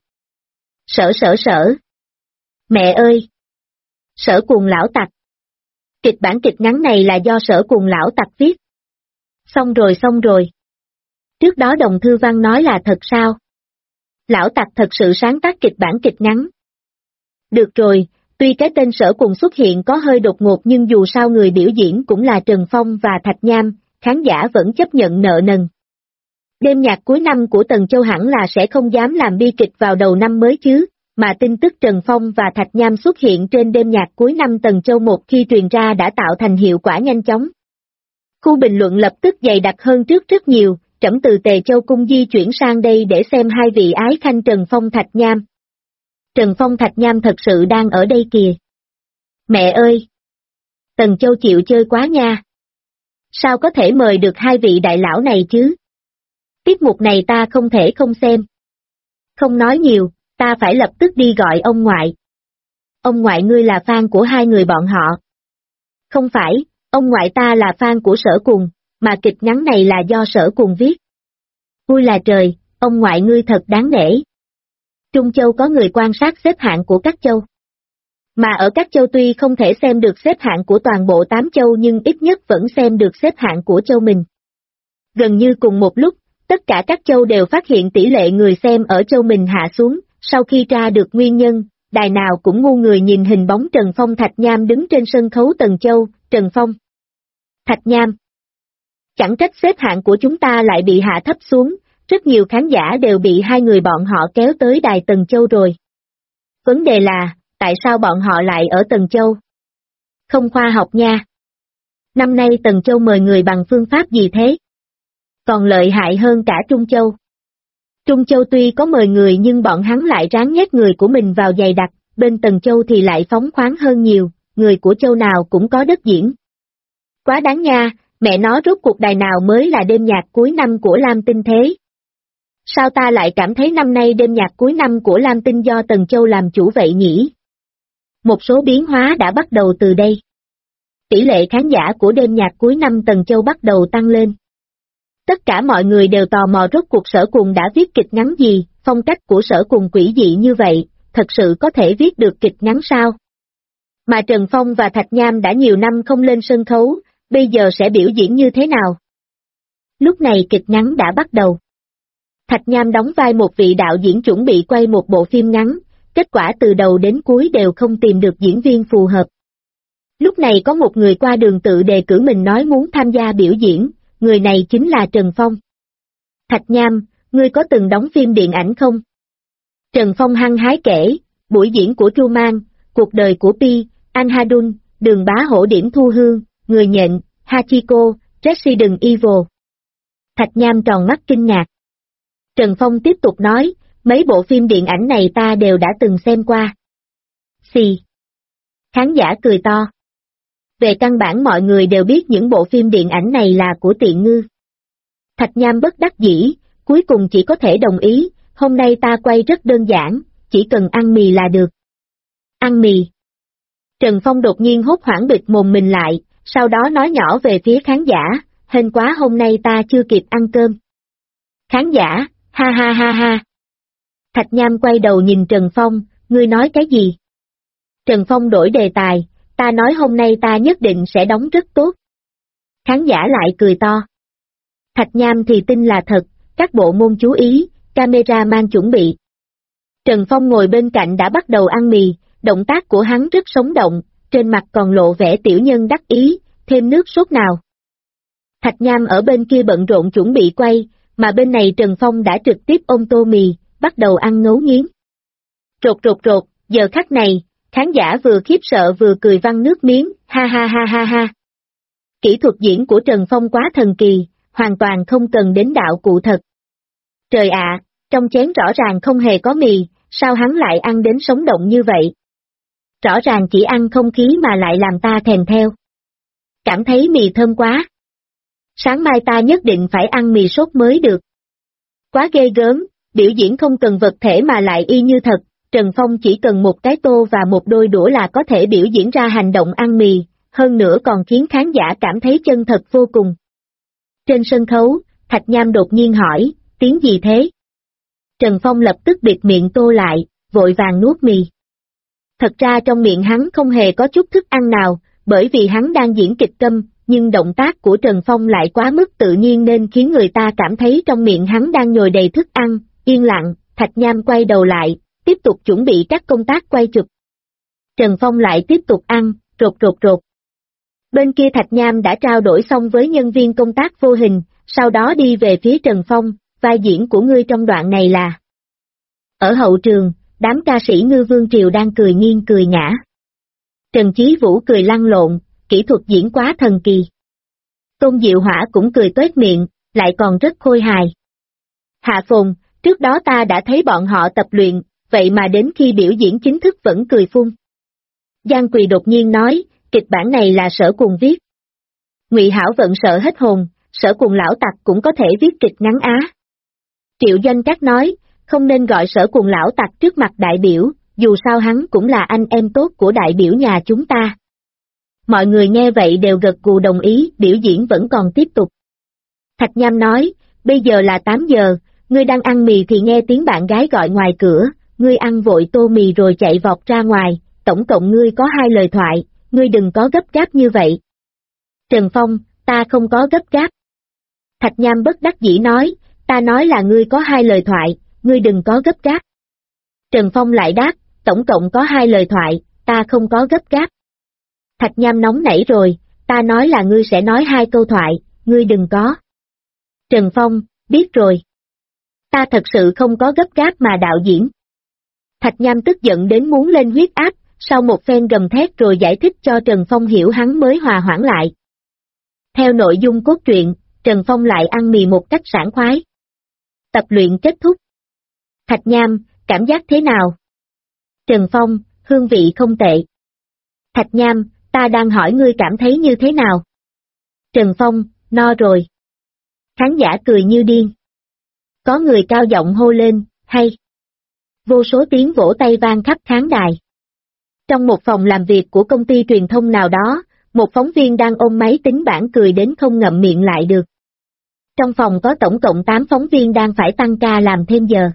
Mẹ ơi! Sở Cuồng lão tặc. Kịch bản kịch ngắn này là do Sở Cuồng lão tặc viết. Xong rồi. Trước đó Đồng Thư Văn nói là thật sao? Lão tặc thật sự sáng tác kịch bản kịch ngắn. Được rồi, tuy cái tên Sở Cuồng xuất hiện có hơi đột ngột nhưng dù sao người biểu diễn cũng là Trần Phong và Thạch Nham, khán giả vẫn chấp nhận nợ nần. Đêm nhạc cuối năm của Tần Châu hẳn là sẽ không dám làm bi kịch vào đầu năm mới chứ, mà tin tức Trần Phong và Thạch Nham xuất hiện trên đêm nhạc cuối năm Tần Châu một khi truyền ra đã tạo thành hiệu quả nhanh chóng. Khu bình luận lập tức dày đặc hơn trước rất nhiều, trẫm từ Tề Châu Cung di chuyển sang đây để xem hai vị ái khanh Trần Phong Thạch Nham. Trần Phong Thạch Nham thật sự đang ở đây kìa. Mẹ ơi! Tần Châu chịu chơi quá nha. Sao có thể mời được hai vị đại lão này chứ? Tiết mục này ta không thể không xem. Không nói nhiều, ta phải lập tức đi gọi ông ngoại. Ông ngoại ngươi là fan của hai người bọn họ. Không phải, ông ngoại ta là fan của Sở Cuồng, mà kịch ngắn này là do Sở Cuồng viết. Vui là trời, ông ngoại ngươi thật đáng nể. Trung Châu có người quan sát xếp hạng của các châu. Mà ở các châu tuy không thể xem được xếp hạng của toàn bộ 8 châu nhưng ít nhất vẫn xem được xếp hạng của châu mình. Gần như cùng một lúc, tất cả các châu đều phát hiện tỷ lệ người xem ở châu mình hạ xuống, sau khi tra được nguyên nhân, đài nào cũng ngu người nhìn hình bóng Trần Phong Thạch Nham đứng trên sân khấu Tần Châu, Trần Phong. Thạch Nham. Chẳng trách xếp hạng của chúng ta lại bị hạ thấp xuống, rất nhiều khán giả đều bị hai người bọn họ kéo tới đài Tần Châu rồi. Vấn đề là, tại sao bọn họ lại ở Tần Châu? Không khoa học nha. Năm nay Tần Châu mời người bằng phương pháp gì thế? Còn lợi hại hơn cả Trung Châu. Trung Châu tuy có mời người nhưng bọn hắn lại ráng nhét người của mình vào dày đặc, bên Tần Châu thì lại phóng khoáng hơn nhiều, người của châu nào cũng có đất diễn. Quá đáng nha, mẹ nó rốt cuộc đài nào mới là đêm nhạc cuối năm của Lam Tinh thế? Sao ta lại cảm thấy năm nay đêm nhạc cuối năm của Lam Tinh do Tần Châu làm chủ vậy nhỉ? Một số biến hóa đã bắt đầu từ đây. Tỷ lệ khán giả của đêm nhạc cuối năm Tần Châu bắt đầu tăng lên. Tất cả mọi người đều tò mò rốt cuộc Sở Cuồng đã viết kịch ngắn gì, phong cách của Sở Cuồng quỷ dị như vậy, thật sự có thể viết được kịch ngắn sao? Mà Trần Phong và Thạch Nham đã nhiều năm không lên sân khấu, bây giờ sẽ biểu diễn như thế nào? Lúc này kịch ngắn đã bắt đầu. Thạch Nham đóng vai một vị đạo diễn chuẩn bị quay một bộ phim ngắn, kết quả từ đầu đến cuối đều không tìm được diễn viên phù hợp. Lúc này có một người qua đường tự đề cử mình nói muốn tham gia biểu diễn, người này chính là Trần Phong. Thạch Nham, ngươi có từng đóng phim điện ảnh không? Trần Phong hăng hái kể, buổi diễn của Truman, cuộc đời của Pi, Anhadun, Đường Bá Hổ Điểm Thu Hương, Người Nhện, Hachiko, Resident Evil. Thạch Nham tròn mắt kinh ngạc. Trần Phong tiếp tục nói, mấy bộ phim điện ảnh này ta đều đã từng xem qua. Xì. Khán giả cười to. Về căn bản mọi người đều biết những bộ phim điện ảnh này là của Tiện Ngư. Thạch Nham bất đắc dĩ, cuối cùng chỉ có thể đồng ý, hôm nay ta quay rất đơn giản, chỉ cần ăn mì là được. Ăn mì. Trần Phong đột nhiên hốt hoảng bịt mồm mình lại, sau đó nói nhỏ về phía khán giả, hên quá hôm nay ta chưa kịp ăn cơm. Khán giả, ha ha ha ha. Thạch Nham quay đầu nhìn Trần Phong, ngươi nói cái gì? Trần Phong đổi đề tài, ta nói hôm nay ta nhất định sẽ đóng rất tốt. Khán giả lại cười to. Thạch Nham thì tin là thật, các bộ môn chú ý, camera mang chuẩn bị. Trần Phong ngồi bên cạnh đã bắt đầu ăn mì, động tác của hắn rất sống động, trên mặt còn lộ vẻ tiểu nhân đắc ý, thêm nước sốt nào. Thạch Nham ở bên kia bận rộn chuẩn bị quay, mà bên này Trần Phong đã trực tiếp ôm tô mì, bắt đầu ăn ngấu nghiến. Rột, giờ khắc này, khán giả vừa khiếp sợ vừa cười văng nước miếng, ha ha ha ha ha. Kỹ thuật diễn của Trần Phong quá thần kỳ, hoàn toàn không cần đến đạo cụ thật. Trời ạ, trong chén rõ ràng không hề có mì, sao hắn lại ăn đến sống động như vậy? Rõ ràng chỉ ăn không khí mà lại làm ta thèm theo. Cảm thấy mì thơm quá. Sáng mai ta nhất định phải ăn mì sốt mới được. Quá ghê gớm, biểu diễn không cần vật thể mà lại y như thật, Trần Phong chỉ cần một cái tô và một đôi đũa là có thể biểu diễn ra hành động ăn mì, hơn nữa còn khiến khán giả cảm thấy chân thật vô cùng. Trên sân khấu, Thạch Nham đột nhiên hỏi, tiếng gì thế? Trần Phong lập tức bịt miệng tô lại, vội vàng nuốt mì. Thật ra trong miệng hắn không hề có chút thức ăn nào, bởi vì hắn đang diễn kịch câm, nhưng động tác của Trần Phong lại quá mức tự nhiên nên khiến người ta cảm thấy trong miệng hắn đang nhồi đầy thức ăn, yên lặng, Thạch Nham quay đầu lại, tiếp tục chuẩn bị các công tác quay chụp. Trần Phong lại tiếp tục ăn, rột. Bên kia Thạch Nham đã trao đổi xong với nhân viên công tác vô hình, sau đó đi về phía Trần Phong, vai diễn của ngươi trong đoạn này là. Ở hậu trường, đám ca sĩ Ngư Vương Triều đang cười nghiêng cười ngã. Trần Chí Vũ cười lăn lộn, kỹ thuật diễn quá thần kỳ. Tôn Diệu Hỏa cũng cười toét miệng, lại còn rất khôi hài. Hạ Phồn, trước đó ta đã thấy bọn họ tập luyện, vậy mà đến khi biểu diễn chính thức vẫn cười phun. Giang Quỳ đột nhiên nói, kịch bản này là Sở Cuồng viết. Ngụy Hảo Vận sợ hết hồn, Sở Cuồng lão tặc cũng có thể viết kịch ngắn á. Triệu Doanh Trác nói, không nên gọi Sở Cuồng lão tặc trước mặt đại biểu, dù sao hắn cũng là anh em tốt của đại biểu nhà chúng ta. Mọi người nghe vậy đều gật gù đồng ý, biểu diễn vẫn còn tiếp tục. Thạch Nham nói, bây giờ là 8 giờ, ngươi đang ăn mì thì nghe tiếng bạn gái gọi ngoài cửa, ngươi ăn vội tô mì rồi chạy vọt ra ngoài, tổng cộng ngươi có 2 lời thoại, ngươi đừng có gấp gáp như vậy. Trần Phong, ta không có gấp gáp. Thạch Nham bất đắc dĩ nói, ta nói là ngươi có 2 lời thoại, ngươi đừng có gấp gáp. Trần Phong lại đáp, tổng cộng có 2 lời thoại, ta không có gấp gáp. Thạch Nham nóng nảy rồi, ta nói là ngươi sẽ nói 2 câu thoại, ngươi đừng có. Trần Phong, biết rồi. Ta thật sự không có gấp gáp mà đạo diễn. Thạch Nham tức giận đến muốn lên huyết áp, sau một phen gầm thét rồi giải thích cho Trần Phong hiểu hắn mới hòa hoãn lại. Theo nội dung cốt truyện, Trần Phong lại ăn mì một cách sảng khoái. Tập luyện kết thúc. Thạch Nham, cảm giác thế nào? Trần Phong, hương vị không tệ. Thạch Nham, ta đang hỏi ngươi cảm thấy như thế nào? Trần Phong, no rồi. Khán giả cười như điên. Có người cao giọng hô lên, hay. Vô số tiếng vỗ tay vang khắp khán đài. Trong một phòng làm việc của công ty truyền thông nào đó, một phóng viên đang ôm máy tính bảng cười đến không ngậm miệng lại được. Trong phòng có tổng cộng 8 phóng viên đang phải tăng ca làm thêm giờ.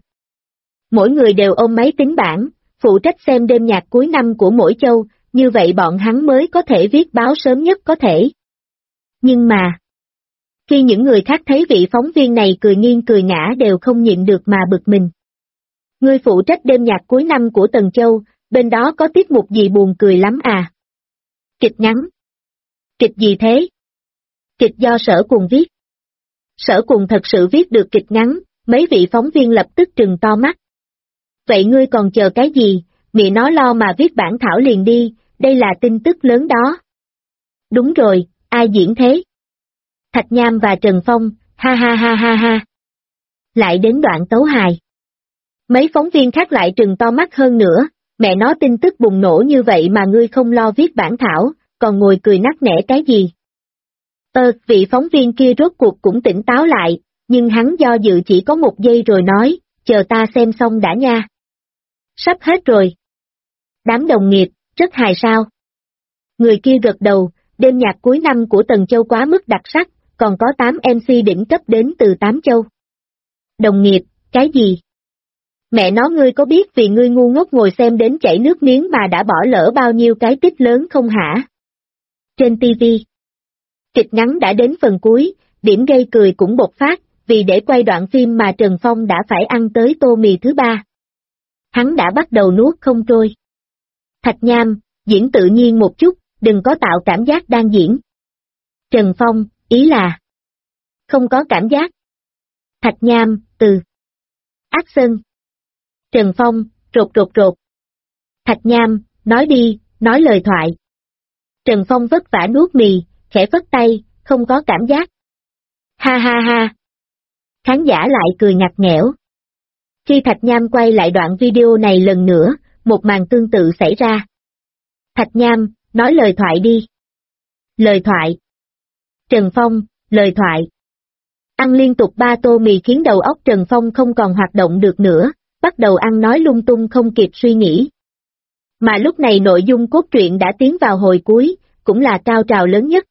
Mỗi người đều ôm máy tính bảng, phụ trách xem đêm nhạc cuối năm của mỗi châu, như vậy bọn hắn mới có thể viết báo sớm nhất có thể. Nhưng mà, khi những người khác thấy vị phóng viên này cười nghiêng cười ngã đều không nhịn được mà bực mình. Ngươi phụ trách đêm nhạc cuối năm của Tần Châu, bên đó có tiết mục gì buồn cười lắm à? Kịch ngắn. Kịch gì thế? Kịch do Sở Cuồng viết. Sở Cuồng thật sự viết được kịch ngắn, mấy vị phóng viên lập tức trừng to mắt. Vậy ngươi còn chờ cái gì, mẹ nó lo mà viết bản thảo liền đi, đây là tin tức lớn đó. Đúng rồi, ai diễn thế? Thạch Nham và Trần Phong, ha ha ha ha ha. Lại đến đoạn tấu hài. Mấy phóng viên khác lại trừng to mắt hơn nữa, mẹ nó tin tức bùng nổ như vậy mà ngươi không lo viết bản thảo, còn ngồi cười nắc nẻ cái gì? Vị phóng viên kia rốt cuộc cũng tỉnh táo lại, nhưng hắn do dự chỉ có 1 giây rồi nói, chờ ta xem xong đã nha. Sắp hết rồi. Đám đồng nghiệp, rất hài sao? Người kia gật đầu, đêm nhạc cuối năm của Tần Châu quá mức đặc sắc, còn có 8 MC đỉnh cấp đến từ 8 châu. Đồng nghiệp, cái gì? Mẹ nó, ngươi có biết vì ngươi ngu ngốc ngồi xem đến chảy nước miếng mà đã bỏ lỡ bao nhiêu cái tích lớn không hả? Trên TV, kịch ngắn đã đến phần cuối, điểm gây cười cũng bộc phát, vì để quay đoạn phim mà Trần Phong đã phải ăn tới tô mì thứ 3. Hắn đã bắt đầu nuốt không trôi. Thạch Nham, diễn tự nhiên một chút, đừng có tạo cảm giác đang diễn. Trần Phong, ý là không có cảm giác. Thạch Nham, từ Action. Trần Phong, rột. Thạch Nham, nói đi, nói lời thoại. Trần Phong vất vả nuốt mì, khẽ phất tay, không có cảm giác. Ha ha ha. Khán giả lại cười ngặt nghẽo. Khi Thạch Nham quay lại đoạn video này lần nữa, một màn tương tự xảy ra. Thạch Nham, nói lời thoại đi. Lời thoại. Trần Phong, lời thoại. Ăn liên tục 3 tô mì khiến đầu óc Trần Phong không còn hoạt động được nữa, bắt đầu ăn nói lung tung không kịp suy nghĩ. Mà lúc này nội dung cốt truyện đã tiến vào hồi cuối, cũng là cao trào lớn nhất.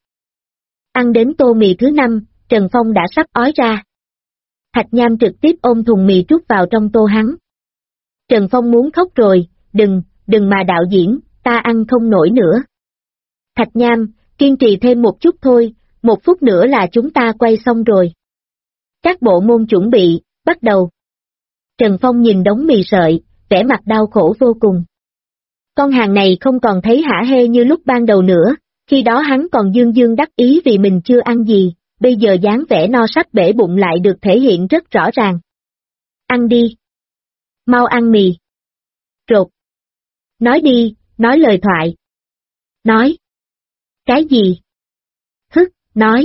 Ăn đến tô mì thứ 5, Trần Phong đã sắp ói ra. Thạch Nham trực tiếp ôm thùng mì trút vào trong tô hắn. Trần Phong muốn khóc rồi, đừng mà đạo diễn, ta ăn không nổi nữa. Thạch Nham, kiên trì thêm một chút thôi, 1 phút nữa là chúng ta quay xong rồi. Các bộ môn chuẩn bị, bắt đầu. Trần Phong nhìn đống mì sợi, vẻ mặt đau khổ vô cùng. Con hàng này không còn thấy hả hê như lúc ban đầu nữa, khi đó hắn còn dương đắc ý vì mình chưa ăn gì, bây giờ dáng vẻ no sắp bể bụng lại được thể hiện rất rõ ràng. Ăn đi. Mau ăn mì. Rột. Nói đi, nói lời thoại. Nói. Cái gì? Nói.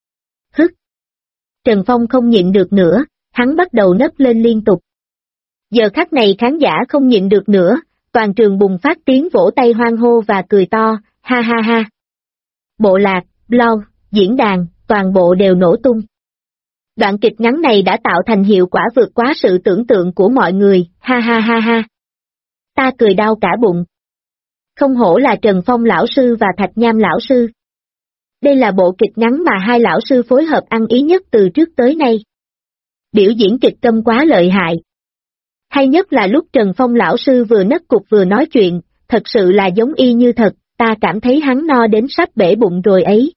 Trần Phong không nhịn được nữa, hắn bắt đầu nấc lên liên tục. Giờ khắc này khán giả không nhịn được nữa, toàn trường bùng phát tiếng vỗ tay hoan hô và cười to, ha ha ha. Bộ lạc, blog, diễn đàn, toàn bộ đều nổ tung. Đoạn kịch ngắn này đã tạo thành hiệu quả vượt quá sự tưởng tượng của mọi người, ha ha ha ha. Ta cười đau cả bụng. Không hổ là Trần Phong lão sư và Thạch Nham lão sư. Đây là bộ kịch ngắn mà 2 lão sư phối hợp ăn ý nhất từ trước tới nay. Biểu diễn kịch câm quá lợi hại. Hay nhất là lúc Trần Phong lão sư vừa nấc cục vừa nói chuyện, thật sự là giống y như thật, ta cảm thấy hắn no đến sắp bể bụng rồi ấy.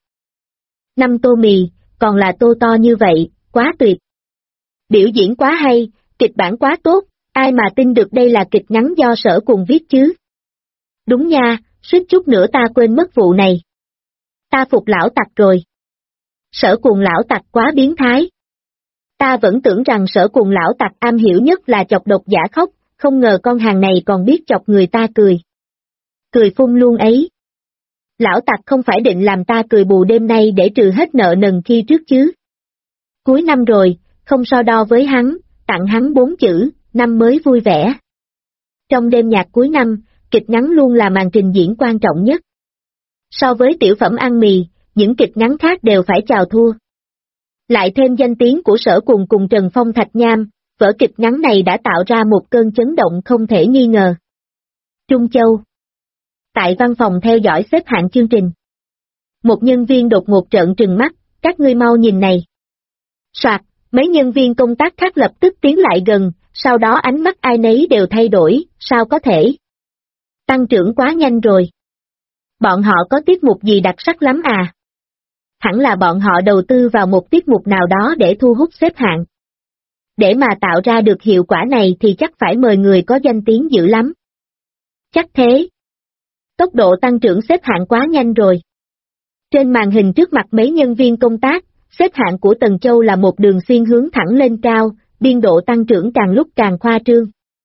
5 tô mì, còn là tô to như vậy, quá tuyệt. Biểu diễn quá hay, kịch bản quá tốt, ai mà tin được đây là kịch ngắn do Sở Cùng viết chứ. Đúng nha, suýt chút nữa ta quên mất vụ này. Ta phục lão tặc rồi. Sở Cùng lão tặc quá biến thái. Ta vẫn tưởng rằng Sở Cùng lão tặc am hiểu nhất là chọc độc giả khóc, không ngờ con hàng này còn biết chọc người ta cười. Cười phun luôn ấy. Lão tặc không phải định làm ta cười bù đêm nay để trừ hết nợ nần khi trước chứ. Cuối năm rồi, không so đo với hắn, tặng hắn 4 chữ, năm mới vui vẻ. Trong đêm nhạc cuối năm, kịch ngắn luôn là màn trình diễn quan trọng nhất. So với tiểu phẩm ăn mì, những kịch ngắn khác đều phải chào thua. Lại thêm danh tiếng của Sở cùng Trần Phong Thạch Nham, vở kịch ngắn này đã tạo ra một cơn chấn động không thể nghi ngờ. Trung Châu. Tại văn phòng theo dõi xếp hạng chương trình. Một nhân viên đột ngột trợn trừng mắt, các ngươi mau nhìn này. Soạt, mấy nhân viên công tác khác lập tức tiến lại gần, sau đó ánh mắt ai nấy đều thay đổi, sao có thể? Tăng trưởng quá nhanh rồi. Bọn họ có tiết mục gì đặc sắc lắm à? Hẳn là bọn họ đầu tư vào một tiết mục nào đó để thu hút xếp hạng. Để mà tạo ra được hiệu quả này thì chắc phải mời người có danh tiếng dữ lắm. Chắc thế. Tốc độ tăng trưởng xếp hạng quá nhanh rồi. Trên màn hình trước mặt mấy nhân viên công tác, xếp hạng của Tần Châu là một đường xuyên hướng thẳng lên cao, biên độ tăng trưởng càng lúc càng khoa trương.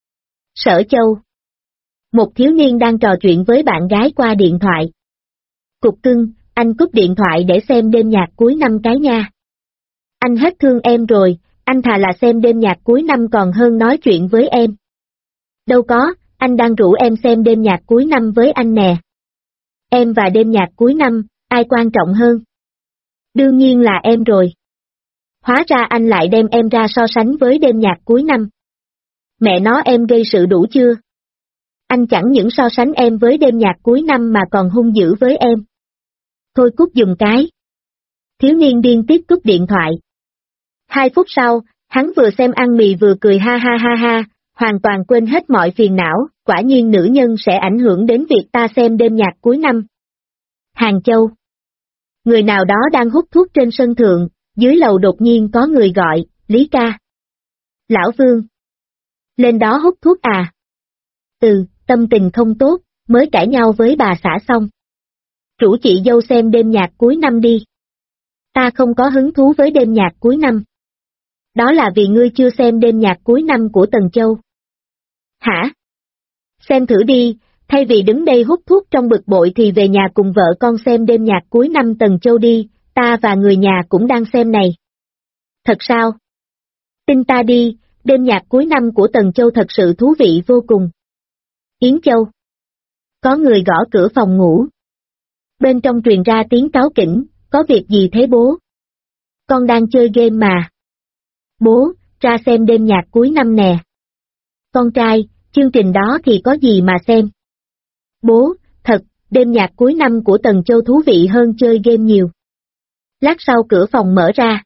Sở Châu. Một thiếu niên đang trò chuyện với bạn gái qua điện thoại. Cục cưng, anh cúp điện thoại để xem đêm nhạc cuối năm cái nha. Anh hết thương em rồi, anh thà là xem đêm nhạc cuối năm còn hơn nói chuyện với em. Đâu có, anh đang rủ em xem đêm nhạc cuối năm với anh nè. Em và đêm nhạc cuối năm, ai quan trọng hơn? Đương nhiên là em rồi. Hóa ra anh lại đem em ra so sánh với đêm nhạc cuối năm. Mẹ nó em gây sự đủ chưa? Anh chẳng những so sánh em với đêm nhạc cuối năm mà còn hung dữ với em. Thôi cút giùm cái. Thiếu niên điên tiết cúp điện thoại. 2 phút sau, hắn vừa xem ăn mì vừa cười ha ha ha ha, hoàn toàn quên hết mọi phiền não, quả nhiên nữ nhân sẽ ảnh hưởng đến việc ta xem đêm nhạc cuối năm. Hàng Châu. Người nào đó đang hút thuốc trên sân thượng, dưới lầu đột nhiên có người gọi, Lý ca. Lão Vương. Lên đó hút thuốc à? Tâm tình không tốt, mới cãi nhau với bà xã xong. Rủ chị dâu xem đêm nhạc cuối năm đi. Ta không có hứng thú với đêm nhạc cuối năm. Đó là vì ngươi chưa xem đêm nhạc cuối năm của Tần Châu. Hả? Xem thử đi, thay vì đứng đây hút thuốc trong bực bội thì về nhà cùng vợ con xem đêm nhạc cuối năm Tần Châu đi, ta và người nhà cũng đang xem này. Thật sao? Tin ta đi, đêm nhạc cuối năm của Tần Châu thật sự thú vị vô cùng. Yến Châu. Có người gõ cửa phòng ngủ. Bên trong truyền ra tiếng cáu kỉnh, có việc gì thế bố? Con đang chơi game mà. Bố, ra xem đêm nhạc cuối năm nè. Con trai, chương trình đó thì có gì mà xem? Bố, thật, đêm nhạc cuối năm của Tần Châu thú vị hơn chơi game nhiều. Lát sau cửa phòng mở ra.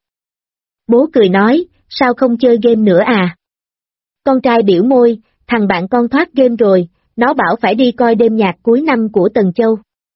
Bố cười nói, sao không chơi game nữa à? Con trai biểu môi, thằng bạn con thoát game rồi, nó bảo phải đi coi đêm nhạc cuối năm của Tần Châu.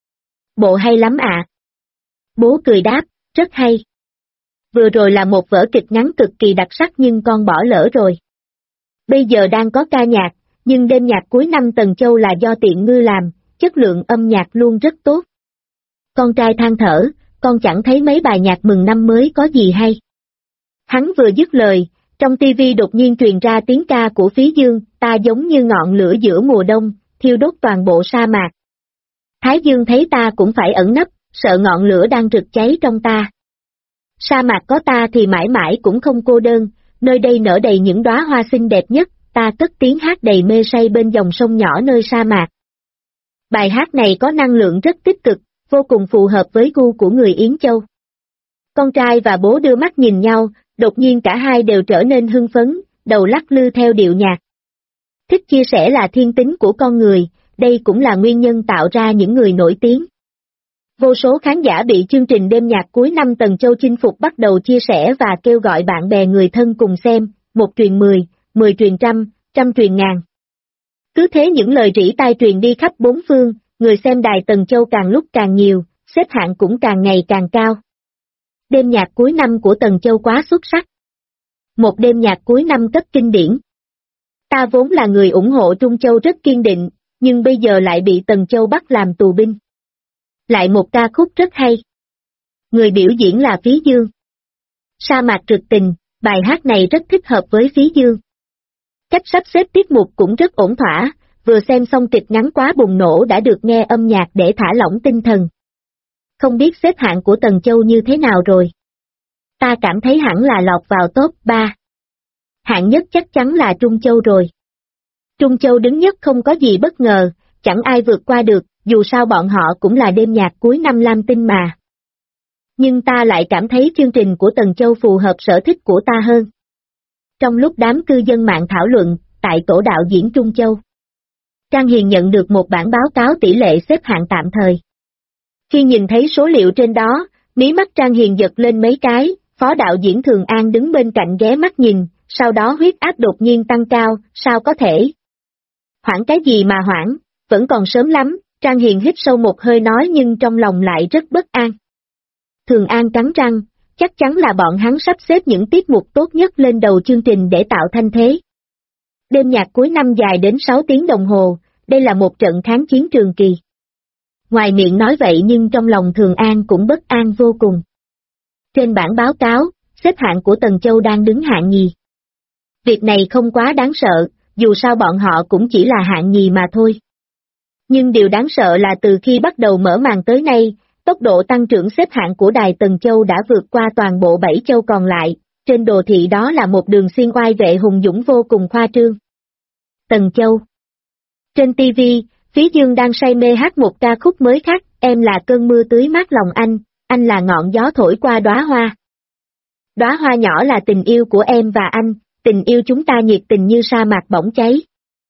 Bộ hay lắm ạ. Bố cười đáp, rất hay. Vừa rồi là một vở kịch ngắn cực kỳ đặc sắc nhưng con bỏ lỡ rồi. Bây giờ đang có ca nhạc, nhưng đêm nhạc cuối năm Tần Châu là do Tiện Ngư làm, chất lượng âm nhạc luôn rất tốt. Con trai than thở, con chẳng thấy mấy bài nhạc mừng năm mới có gì hay. Hắn vừa dứt lời, trong tivi đột nhiên truyền ra tiếng ca của Phí Dương, ta giống như ngọn lửa giữa mùa đông, thiêu đốt toàn bộ sa mạc. Thái Dương thấy ta cũng phải ẩn nấp, sợ ngọn lửa đang rực cháy trong ta. Sa mạc có ta thì mãi mãi cũng không cô đơn, nơi đây nở đầy những đóa hoa xinh đẹp nhất, ta cất tiếng hát đầy mê say bên dòng sông nhỏ nơi sa mạc. Bài hát này có năng lượng rất tích cực, vô cùng phù hợp với gu của người Yến Châu. Con trai và bố đưa mắt nhìn nhau, đột nhiên cả hai đều trở nên hưng phấn, đầu lắc lư theo điệu nhạc. Thích chia sẻ là thiên tính của con người, đây cũng là nguyên nhân tạo ra những người nổi tiếng. Vô số khán giả bị chương trình đêm nhạc cuối năm Tần Châu chinh phục bắt đầu chia sẻ và kêu gọi bạn bè người thân cùng xem, 1 truyền 10, 10 truyền trăm, trăm truyền ngàn. Cứ thế những lời rỉ tai truyền đi khắp bốn phương, người xem đài Tần Châu càng lúc càng nhiều, xếp hạng cũng càng ngày càng cao. Đêm nhạc cuối năm của Tần Châu quá xuất sắc. Một đêm nhạc cuối năm cấp kinh điển. Ta vốn là người ủng hộ Trung Châu rất kiên định, nhưng bây giờ lại bị Tần Châu bắt làm tù binh. Lại một ca khúc rất hay. Người biểu diễn là Phí Dương. Sa mạc trượt tình, bài hát này rất thích hợp với Phí Dương. Cách sắp xếp tiết mục cũng rất ổn thỏa, vừa xem xong kịch ngắn quá bùng nổ đã được nghe âm nhạc để thả lỏng tinh thần. Không biết xếp hạng của Tần Châu như thế nào rồi? Ta cảm thấy hẳn là lọt vào top 3. Hạng nhất chắc chắn là Trung Châu rồi. Trung Châu đứng nhất không có gì bất ngờ, chẳng ai vượt qua được, dù sao bọn họ cũng là đêm nhạc cuối năm lam tinh mà. Nhưng ta lại cảm thấy chương trình của Tần Châu phù hợp sở thích của ta hơn. Trong lúc đám cư dân mạng thảo luận, tại tổ đạo diễn Trung Châu, Trang Hiền nhận được một bản báo cáo tỷ lệ xếp hạng tạm thời. Khi nhìn thấy số liệu trên đó, mí mắt Trang Hiền giật lên mấy cái, phó đạo diễn Thường An đứng bên cạnh ghé mắt nhìn, sau đó huyết áp đột nhiên tăng cao, sao có thể? Hoảng cái gì mà hoảng, vẫn còn sớm lắm, Trang Hiền hít sâu một hơi nói nhưng trong lòng lại rất bất an. Thường An cắn răng, chắc chắn là bọn hắn sắp xếp những tiết mục tốt nhất lên đầu chương trình để tạo thanh thế. Đêm nhạc cuối năm dài đến 6 tiếng đồng hồ, đây là một trận kháng chiến trường kỳ. Ngoài miệng nói vậy nhưng trong lòng Thường An cũng bất an vô cùng. Trên bảng báo cáo, xếp hạng của Tần Châu đang đứng hạng nhì. Việc này không quá đáng sợ, dù sao bọn họ cũng chỉ là hạng nhì mà thôi. Nhưng điều đáng sợ là từ khi bắt đầu mở màn tới nay, tốc độ tăng trưởng xếp hạng của đài Tần Châu đã vượt qua toàn bộ 7 châu còn lại, trên đồ thị đó là một đường xiên oai vệ hùng dũng vô cùng khoa trương. Tần Châu. Trên TV, Phí Dương đang say mê hát một ca khúc mới khác, em là cơn mưa tưới mát lòng anh là ngọn gió thổi qua đóa hoa. Đóa hoa nhỏ là tình yêu của em và anh, tình yêu chúng ta nhiệt tình như sa mạc bỏng cháy.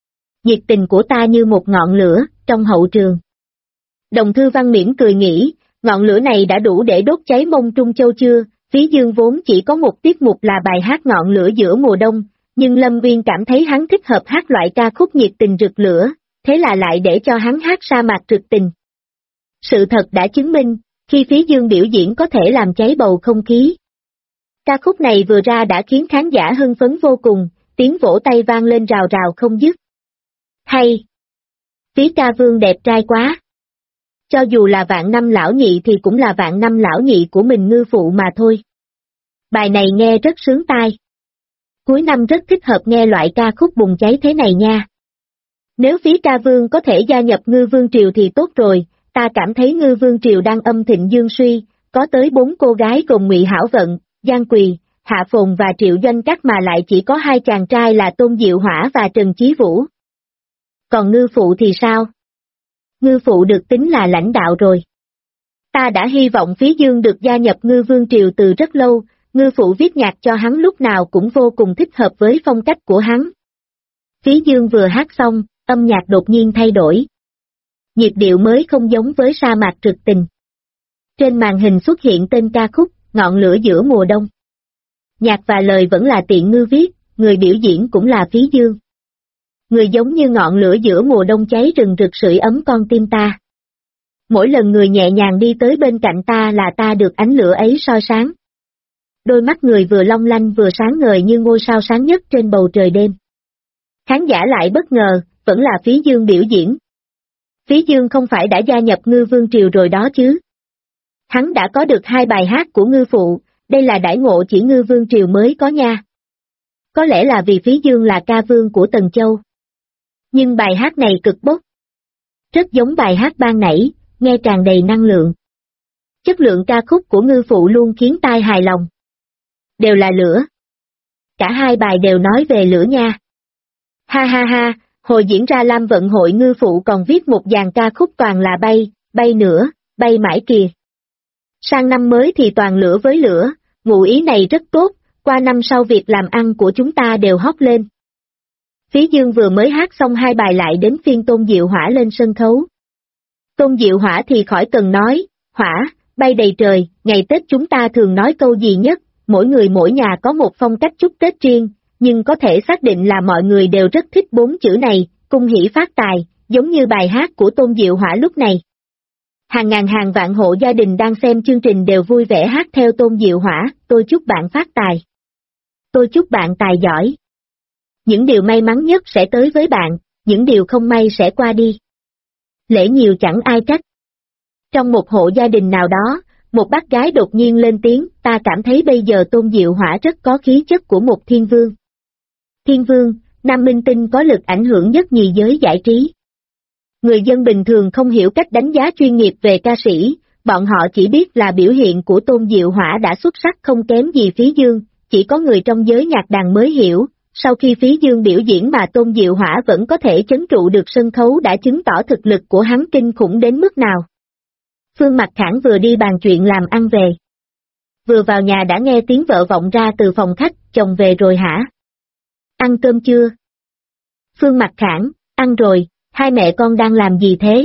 Nhiệt tình của ta như một ngọn lửa, trong hậu trường. Đồng Thư Văn mỉm cười nghĩ, ngọn lửa này đã đủ để đốt cháy Mông Trung Châu chưa? Phí Dương vốn chỉ có một tiết mục là bài hát ngọn lửa giữa mùa đông, nhưng Lâm Uyên cảm thấy hắn thích hợp hát loại ca khúc nhiệt tình rực lửa, thế là lại để cho hắn hát sa mạc rực tình. Sự thật đã chứng minh, khi Phí Dương biểu diễn có thể làm cháy bầu không khí. Ca khúc này vừa ra đã khiến khán giả hưng phấn vô cùng, tiếng vỗ tay vang lên rào rào không dứt. Hay! Phí ca vương đẹp trai quá! Cho dù là vạn năm lão nhị thì cũng là vạn năm lão nhị của mình Ngư Phụ mà thôi. Bài này nghe rất sướng tai. Cuối năm rất thích hợp nghe loại ca khúc bùng cháy thế này nha. Nếu Phí ca vương có thể gia nhập Ngư Vương Triều thì tốt rồi, ta cảm thấy Ngư Vương Triều đang âm thịnh dương suy, có tới 4 cô gái gồm Ngụy Hảo Vận, Giang Quỳ, Hạ Phồn và Triệu Doanh Cát mà lại chỉ có 2 chàng trai là Tôn Diệu Hỏa và Trần Chí Vũ. Còn Ngư Phụ thì sao? Ngư Phụ được tính là lãnh đạo rồi. Ta đã hy vọng Phí Dương được gia nhập Ngư Vương Triều từ rất lâu, Ngư Phụ viết nhạc cho hắn lúc nào cũng vô cùng thích hợp với phong cách của hắn. Phí Dương vừa hát xong, âm nhạc đột nhiên thay đổi. Nhịp điệu mới không giống với sa mạc rực tình. Trên màn hình xuất hiện tên ca khúc, ngọn lửa giữa mùa đông. Nhạc và lời vẫn là Tiện Ngư viết, người biểu diễn cũng là Phí Dương. Người giống như ngọn lửa giữa mùa đông cháy rừng rực sưởi ấm con tim ta. Mỗi lần người nhẹ nhàng đi tới bên cạnh ta là ta được ánh lửa ấy soi sáng. Đôi mắt người vừa long lanh vừa sáng ngời như ngôi sao sáng nhất trên bầu trời đêm. Khán giả lại bất ngờ, vẫn là Phí Dương biểu diễn. Phí Dương không phải đã gia nhập Ngư Vương Triều rồi đó chứ. Hắn đã có được 2 bài hát của Ngư Phụ, đây là đãi ngộ chỉ Ngư Vương Triều mới có nha. Có lẽ là vì Phí Dương là ca vương của Tần Châu. Nhưng bài hát này cực bốc. Rất giống bài hát ban nãy, nghe tràn đầy năng lượng. Chất lượng ca khúc của Ngư Phụ luôn khiến tai hài lòng. Đều là lửa. Cả 2 bài đều nói về lửa nha. Ha ha ha, hồi diễn ra Lam Vận Hội Ngư Phụ còn viết một dàn ca khúc toàn là bay, bay nữa, bay mãi kìa. Sang năm mới thì toàn lửa với lửa, ngụ ý này rất tốt, qua năm sau việc làm ăn của chúng ta đều hót lên. Phí Dương vừa mới hát xong 2 bài lại đến phiên Tôn Diệu Hỏa lên sân khấu. Tôn Diệu Hỏa thì khỏi cần nói, hỏa, bay đầy trời, ngày Tết chúng ta thường nói câu gì nhất, mỗi người mỗi nhà có một phong cách chúc Tết riêng, nhưng có thể xác định là mọi người đều rất thích 4 chữ này, cung hỷ phát tài, giống như bài hát của Tôn Diệu Hỏa lúc này. Hàng ngàn hàng vạn hộ gia đình đang xem chương trình đều vui vẻ hát theo Tôn Diệu Hỏa, tôi chúc bạn phát tài. Tôi chúc bạn tài giỏi. Những điều may mắn nhất sẽ tới với bạn, những điều không may sẽ qua đi. Lễ nhiều chẳng ai trách. Trong một hộ gia đình nào đó, một bác gái đột nhiên lên tiếng, ta cảm thấy bây giờ Tôn Diệu Hỏa rất có khí chất của một thiên vương. Thiên vương, nam minh tinh có lực ảnh hưởng nhất nhì giới giải trí. Người dân bình thường không hiểu cách đánh giá chuyên nghiệp về ca sĩ, bọn họ chỉ biết là biểu hiện của Tôn Diệu Hỏa đã xuất sắc không kém gì Phí Dương, chỉ có người trong giới nhạc đàn mới hiểu, sau khi Phí Dương biểu diễn mà Tôn Diệu Hỏa vẫn có thể trấn trụ được sân khấu đã chứng tỏ thực lực của hắn kinh khủng đến mức nào. Phương Mặc Khải vừa đi bàn chuyện làm ăn về. Vừa vào nhà đã nghe tiếng vợ vọng ra từ phòng khách, chồng về rồi hả? Ăn cơm chưa? Phương Mặc Khải, ăn rồi, 2 mẹ con đang làm gì thế?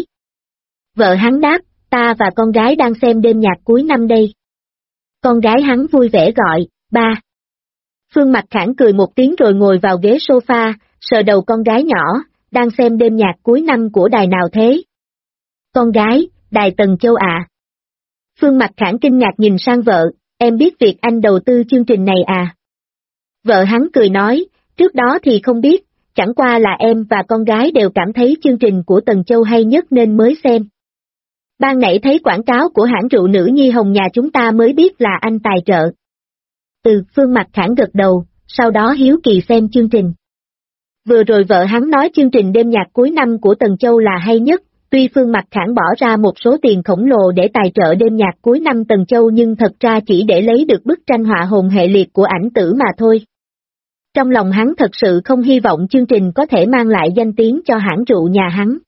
Vợ hắn đáp, ta và con gái đang xem đêm nhạc cuối năm đây. Con gái hắn vui vẻ gọi, ba. Phương Mặc Khải cười một tiếng rồi ngồi vào ghế sofa, sờ đầu con gái nhỏ, đang xem đêm nhạc cuối năm của đài nào thế? Con gái, đài Tần Châu ạ. Phương Mặc Khải kinh ngạc nhìn sang vợ, em biết việc anh đầu tư chương trình này à? Vợ hắn cười nói, trước đó thì không biết, chẳng qua là em và con gái đều cảm thấy chương trình của Tần Châu hay nhất nên mới xem. Ban nãy thấy quảng cáo của hãng rượu nữ Nhi Hồng nhà chúng ta mới biết là anh tài trợ. Phương Mặc Khải gật đầu, sau đó hiếu kỳ xem chương trình. Vừa rồi vợ hắn nói chương trình đêm nhạc cuối năm của Tần Châu là hay nhất, tuy Phương Mặc Khải bỏ ra một số tiền khổng lồ để tài trợ đêm nhạc cuối năm Tần Châu nhưng thật ra chỉ để lấy được bức tranh họa hồn hệ liệt của ảnh tử mà thôi. Trong lòng hắn thật sự không hy vọng chương trình có thể mang lại danh tiếng cho hãng rượu nhà hắn.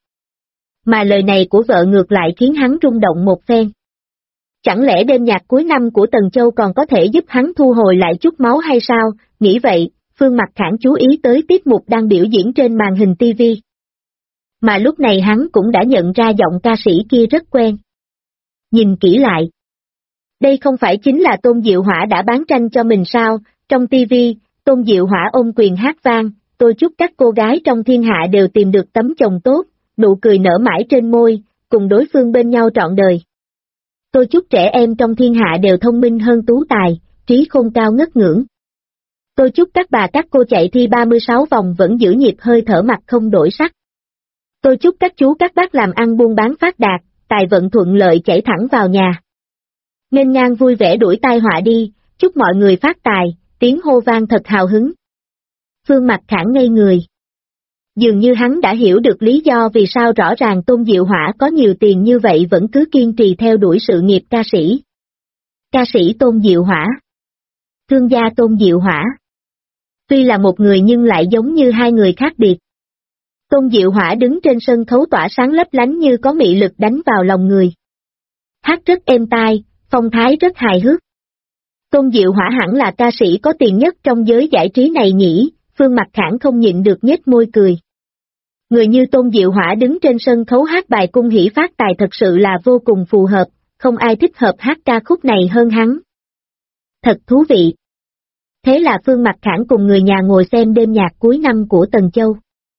Mà lời này của vợ ngược lại khiến hắn rung động một phen. Chẳng lẽ đêm nhạc cuối năm của Tần Châu còn có thể giúp hắn thu hồi lại chút máu hay sao? Nghĩ vậy, Phương Mặc Khải chú ý tới tiết mục đang biểu diễn trên màn hình TV. mà lúc này hắn cũng đã nhận ra giọng ca sĩ kia rất quen. Nhìn kỹ lại. Đây không phải chính là Tôn Diệu Hỏa đã bán tranh cho mình sao? Trong TV, Tôn Diệu Hỏa ôm quyền hát vang, tôi chúc các cô gái trong thiên hạ đều tìm được tấm chồng tốt, nụ cười nở mãi trên môi, cùng đối phương bên nhau trọn đời. Tôi chúc trẻ em trong thiên hạ đều thông minh hơn tú tài, trí khôn cao ngất ngưỡng. Tôi chúc các bà các cô chạy thi 36 vòng vẫn giữ nhịp hơi thở mặt không đổi sắc. Tôi chúc các chú các bác làm ăn buôn bán phát đạt, tài vận thuận lợi chảy thẳng vào nhà. Nghênh ngang vui vẻ đuổi tai họa đi, chúc mọi người phát tài, tiếng hô vang thật hào hứng. Phương Mặc Khản ngây người. Dường như hắn đã hiểu được lý do vì sao rõ ràng Tôn Diệu Hỏa có nhiều tiền như vậy vẫn cứ kiên trì theo đuổi sự nghiệp ca sĩ. Ca sĩ Tôn Diệu Hỏa. Thương gia Tôn Diệu Hỏa. Tuy là một người nhưng lại giống như hai người khác biệt. Tôn Diệu Hỏa đứng trên sân khấu tỏa sáng lấp lánh như có mị lực đánh vào lòng người. Hát rất êm tai, phong thái rất hài hước. Tôn Diệu Hỏa hẳn là ca sĩ có tiền nhất trong giới giải trí này nhỉ, Phương Mặc Khản không nhịn được nhếch môi cười. Người như Tôn Diệu Hỏa đứng trên sân khấu hát bài cung hỷ phát tài thật sự là vô cùng phù hợp, không ai thích hợp hát ca khúc này hơn hắn. Thật thú vị. Thế là Phương Mặc Khản cùng người nhà ngồi xem đêm nhạc cuối năm của Tần Châu.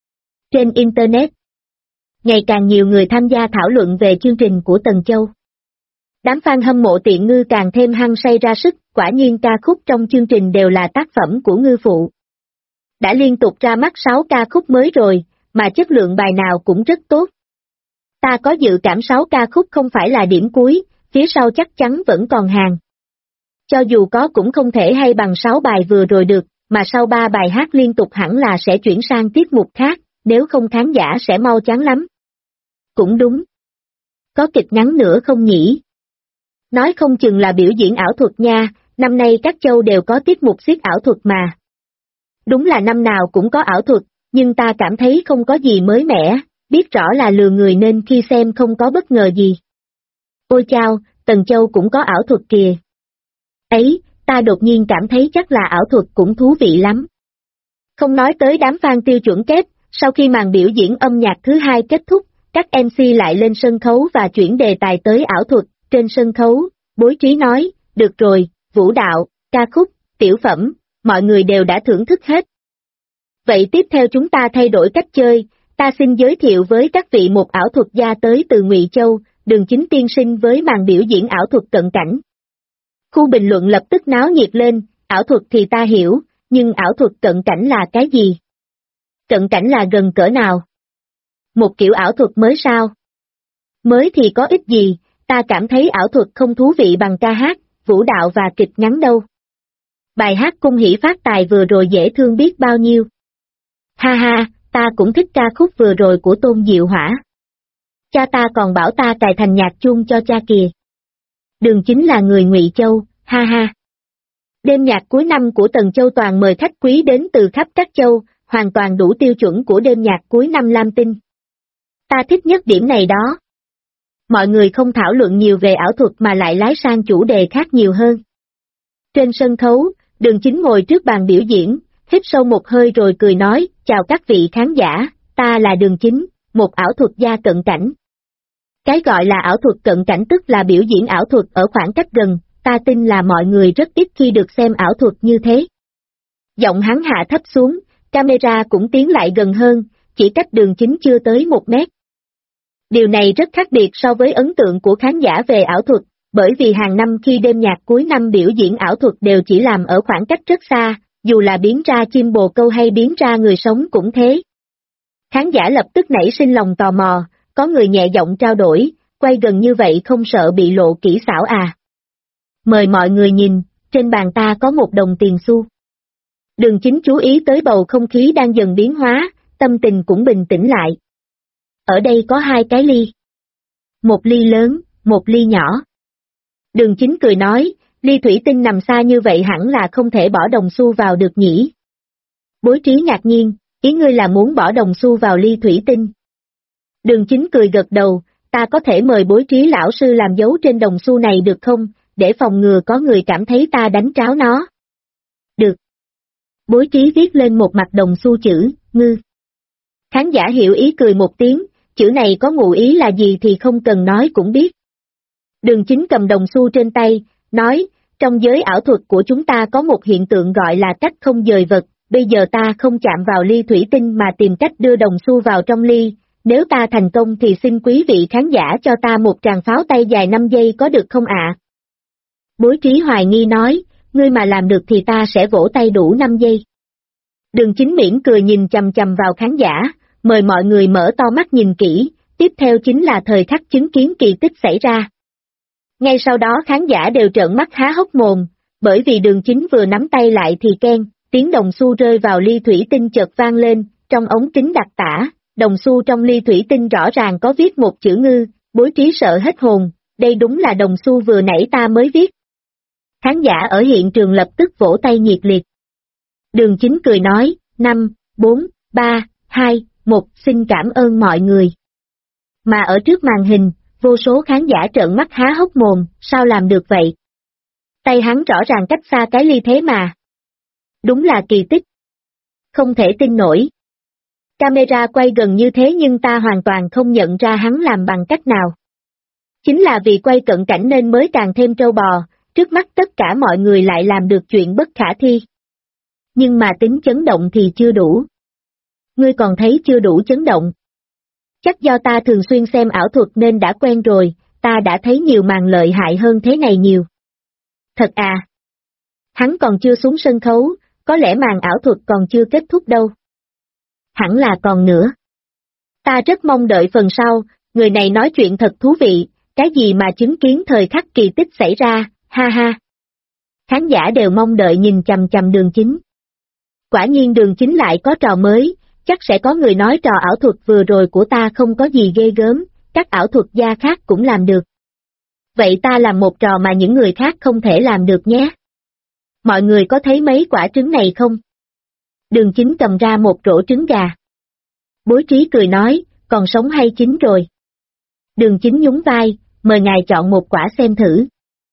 Trên Internet, ngày càng nhiều người tham gia thảo luận về chương trình của Tần Châu. Đám fan hâm mộ Tiện Ngư càng thêm hăng say ra sức, quả nhiên ca khúc trong chương trình đều là tác phẩm của ngư phụ. Đã liên tục ra mắt 6 ca khúc mới rồi, mà chất lượng bài nào cũng rất tốt. Ta có dự cảm 6 ca khúc không phải là điểm cuối, phía sau chắc chắn vẫn còn hàng. Cho dù có cũng không thể hay bằng 6 bài vừa rồi được, mà sau 3 bài hát liên tục hẳn là sẽ chuyển sang tiết mục khác, nếu không khán giả sẽ mau chán lắm. Cũng đúng. Có kịch ngắn nữa không nhỉ? Nói không chừng là biểu diễn ảo thuật nha, năm nay các châu đều có tiết mục xiếc ảo thuật mà. Đúng là năm nào cũng có ảo thuật, nhưng ta cảm thấy không có gì mới mẻ, biết rõ là lừa người nên khi xem không có bất ngờ gì. Ôi chao, Tần Châu cũng có ảo thuật kìa. Ấy, ta đột nhiên cảm thấy chắc là ảo thuật cũng thú vị lắm. Không nói tới đám fan tiêu chuẩn kép, sau khi màn biểu diễn âm nhạc thứ 2 kết thúc, các MC lại lên sân khấu và chuyển đề tài tới ảo thuật. Trên sân khấu, Bối Trí nói, được rồi, vũ đạo, ca khúc, tiểu phẩm, mọi người đều đã thưởng thức hết. Vậy tiếp theo chúng ta thay đổi cách chơi, ta xin giới thiệu với các vị một ảo thuật gia tới từ Ngụy Châu, Đường Chính tiên sinh với màn biểu diễn ảo thuật cận cảnh. Khu bình luận lập tức náo nhiệt lên, ảo thuật thì ta hiểu, nhưng ảo thuật cận cảnh là cái gì? Cận cảnh là gần cỡ nào? Một kiểu ảo thuật mới sao? Mới thì có ích gì, ta cảm thấy ảo thuật không thú vị bằng ca hát, vũ đạo và kịch ngắn đâu. Bài hát cung hỷ phát tài vừa rồi dễ thương biết bao nhiêu. Ha ha, ta cũng thích ca khúc vừa rồi của Tôn Diệu Hỏa. Cha ta còn bảo ta cài thành nhạc chuông cho cha kìa. Đường Chính là người Ngụy Châu, ha ha. Đêm nhạc cuối năm của Tần Châu toàn mời khách quý đến từ khắp các châu, hoàn toàn đủ tiêu chuẩn của đêm nhạc cuối năm Lam Tinh. Ta thích nhất điểm này đó. Mọi người không thảo luận nhiều về ảo thuật mà lại lái sang chủ đề khác nhiều hơn. Trên sân khấu, Đường Chính ngồi trước bàn biểu diễn, hít sâu một hơi rồi cười nói, chào các vị khán giả, ta là Đường Chính, một ảo thuật gia cận cảnh. Cái gọi là ảo thuật cận cảnh tức là biểu diễn ảo thuật ở khoảng cách gần, ta tin là mọi người rất ít khi được xem ảo thuật như thế. Giọng hắn hạ thấp xuống, camera cũng tiến lại gần hơn, chỉ cách Đường Chính chưa tới 1 mét. Điều này rất khác biệt so với ấn tượng của khán giả về ảo thuật, bởi vì hàng năm khi đêm nhạc cuối năm biểu diễn ảo thuật đều chỉ làm ở khoảng cách rất xa, dù là biến ra chim bồ câu hay biến ra người sống cũng thế. Khán giả lập tức nảy sinh lòng tò mò, có người nhẹ giọng trao đổi, quay gần như vậy không sợ bị lộ kỹ xảo à. Mời mọi người nhìn, trên bàn ta có 1 đồng tiền xu. Đường Chính chú ý tới bầu không khí đang dần biến hóa, tâm tình cũng bình tĩnh lại. Ở đây có 2 cái ly. 1 ly lớn, 1 ly nhỏ. Đường Chính cười nói, ly thủy tinh nằm xa như vậy hẳn là không thể bỏ đồng xu vào được nhỉ. Bối Trí ngạc nhiên, ý ngươi là muốn bỏ đồng xu vào ly thủy tinh. Đường Chính cười gật đầu, ta có thể mời Bối Trí lão sư làm dấu trên đồng xu này được không, để phòng ngừa có người cảm thấy ta đánh tráo nó. Được. Bối Trí viết lên một mặt đồng xu chữ, ngư. Khán giả hiểu ý cười một tiếng, chữ này có ngụ ý là gì thì không cần nói cũng biết. Đường Chính cầm đồng xu trên tay, nói, trong giới ảo thuật của chúng ta có một hiện tượng gọi là cách không dời vật, bây giờ ta không chạm vào ly thủy tinh mà tìm cách đưa đồng xu vào trong ly, nếu ta thành công thì xin quý vị khán giả cho ta một tràng pháo tay dài 5 giây có được không ạ? Bối Trí hoài nghi nói, ngươi mà làm được thì ta sẽ vỗ tay đủ 5 giây. Đường Chính mỉm cười nhìn chằm chằm vào khán giả, mời mọi người mở to mắt nhìn kỹ, tiếp theo chính là thời khắc chứng kiến kỳ tích xảy ra. Ngay sau đó khán giả đều trợn mắt há hốc mồm, bởi vì Đường Chính vừa nắm tay lại thì keng, tiếng đồng xu rơi vào ly thủy tinh chợt vang lên, trong ống kính đặc tả, đồng xu trong ly thủy tinh rõ ràng có viết một chữ ngư, Bối Trí sợ hết hồn, đây đúng là đồng xu vừa nãy ta mới viết. Khán giả ở hiện trường lập tức vỗ tay nhiệt liệt. Đường Chính cười nói, 5, 4, 3, 2, 1, xin cảm ơn mọi người. Mà ở trước màn hình, vô số khán giả trợn mắt há hốc mồm, sao làm được vậy? Tay hắn rõ ràng cách xa cái ly thế mà. Đúng là kỳ tích. Không thể tin nổi. Camera quay gần như thế nhưng ta hoàn toàn không nhận ra hắn làm bằng cách nào. Chính là vì quay cận cảnh nên mới càng thêm trâu bò, trước mắt tất cả mọi người lại làm được chuyện bất khả thi. Nhưng mà tính chấn động thì chưa đủ. Ngươi còn thấy chưa đủ chấn động. Chắc do ta thường xuyên xem ảo thuật nên đã quen rồi, ta đã thấy nhiều màn lợi hại hơn thế này nhiều. Thật à? Hắn còn chưa xuống sân khấu, có lẽ màn ảo thuật còn chưa kết thúc đâu. Hẳn là còn nữa. Ta rất mong đợi phần sau, người này nói chuyện thật thú vị, cái gì mà chứng kiến thời khắc kỳ tích xảy ra, ha ha. Khán giả đều mong đợi nhìn chằm chằm Đường Chính. Quả nhiên Đường Chính lại có trò mới, chắc sẽ có người nói trò ảo thuật vừa rồi của ta không có gì ghê gớm, các ảo thuật gia khác cũng làm được. Vậy ta làm một trò mà những người khác không thể làm được nhé. Mọi người có thấy mấy quả trứng này không? Đường Chính cầm ra một rổ trứng gà. Bối Trí cười nói, còn sống hay chín rồi? Đường Chính nhún vai, mời ngài chọn một quả xem thử.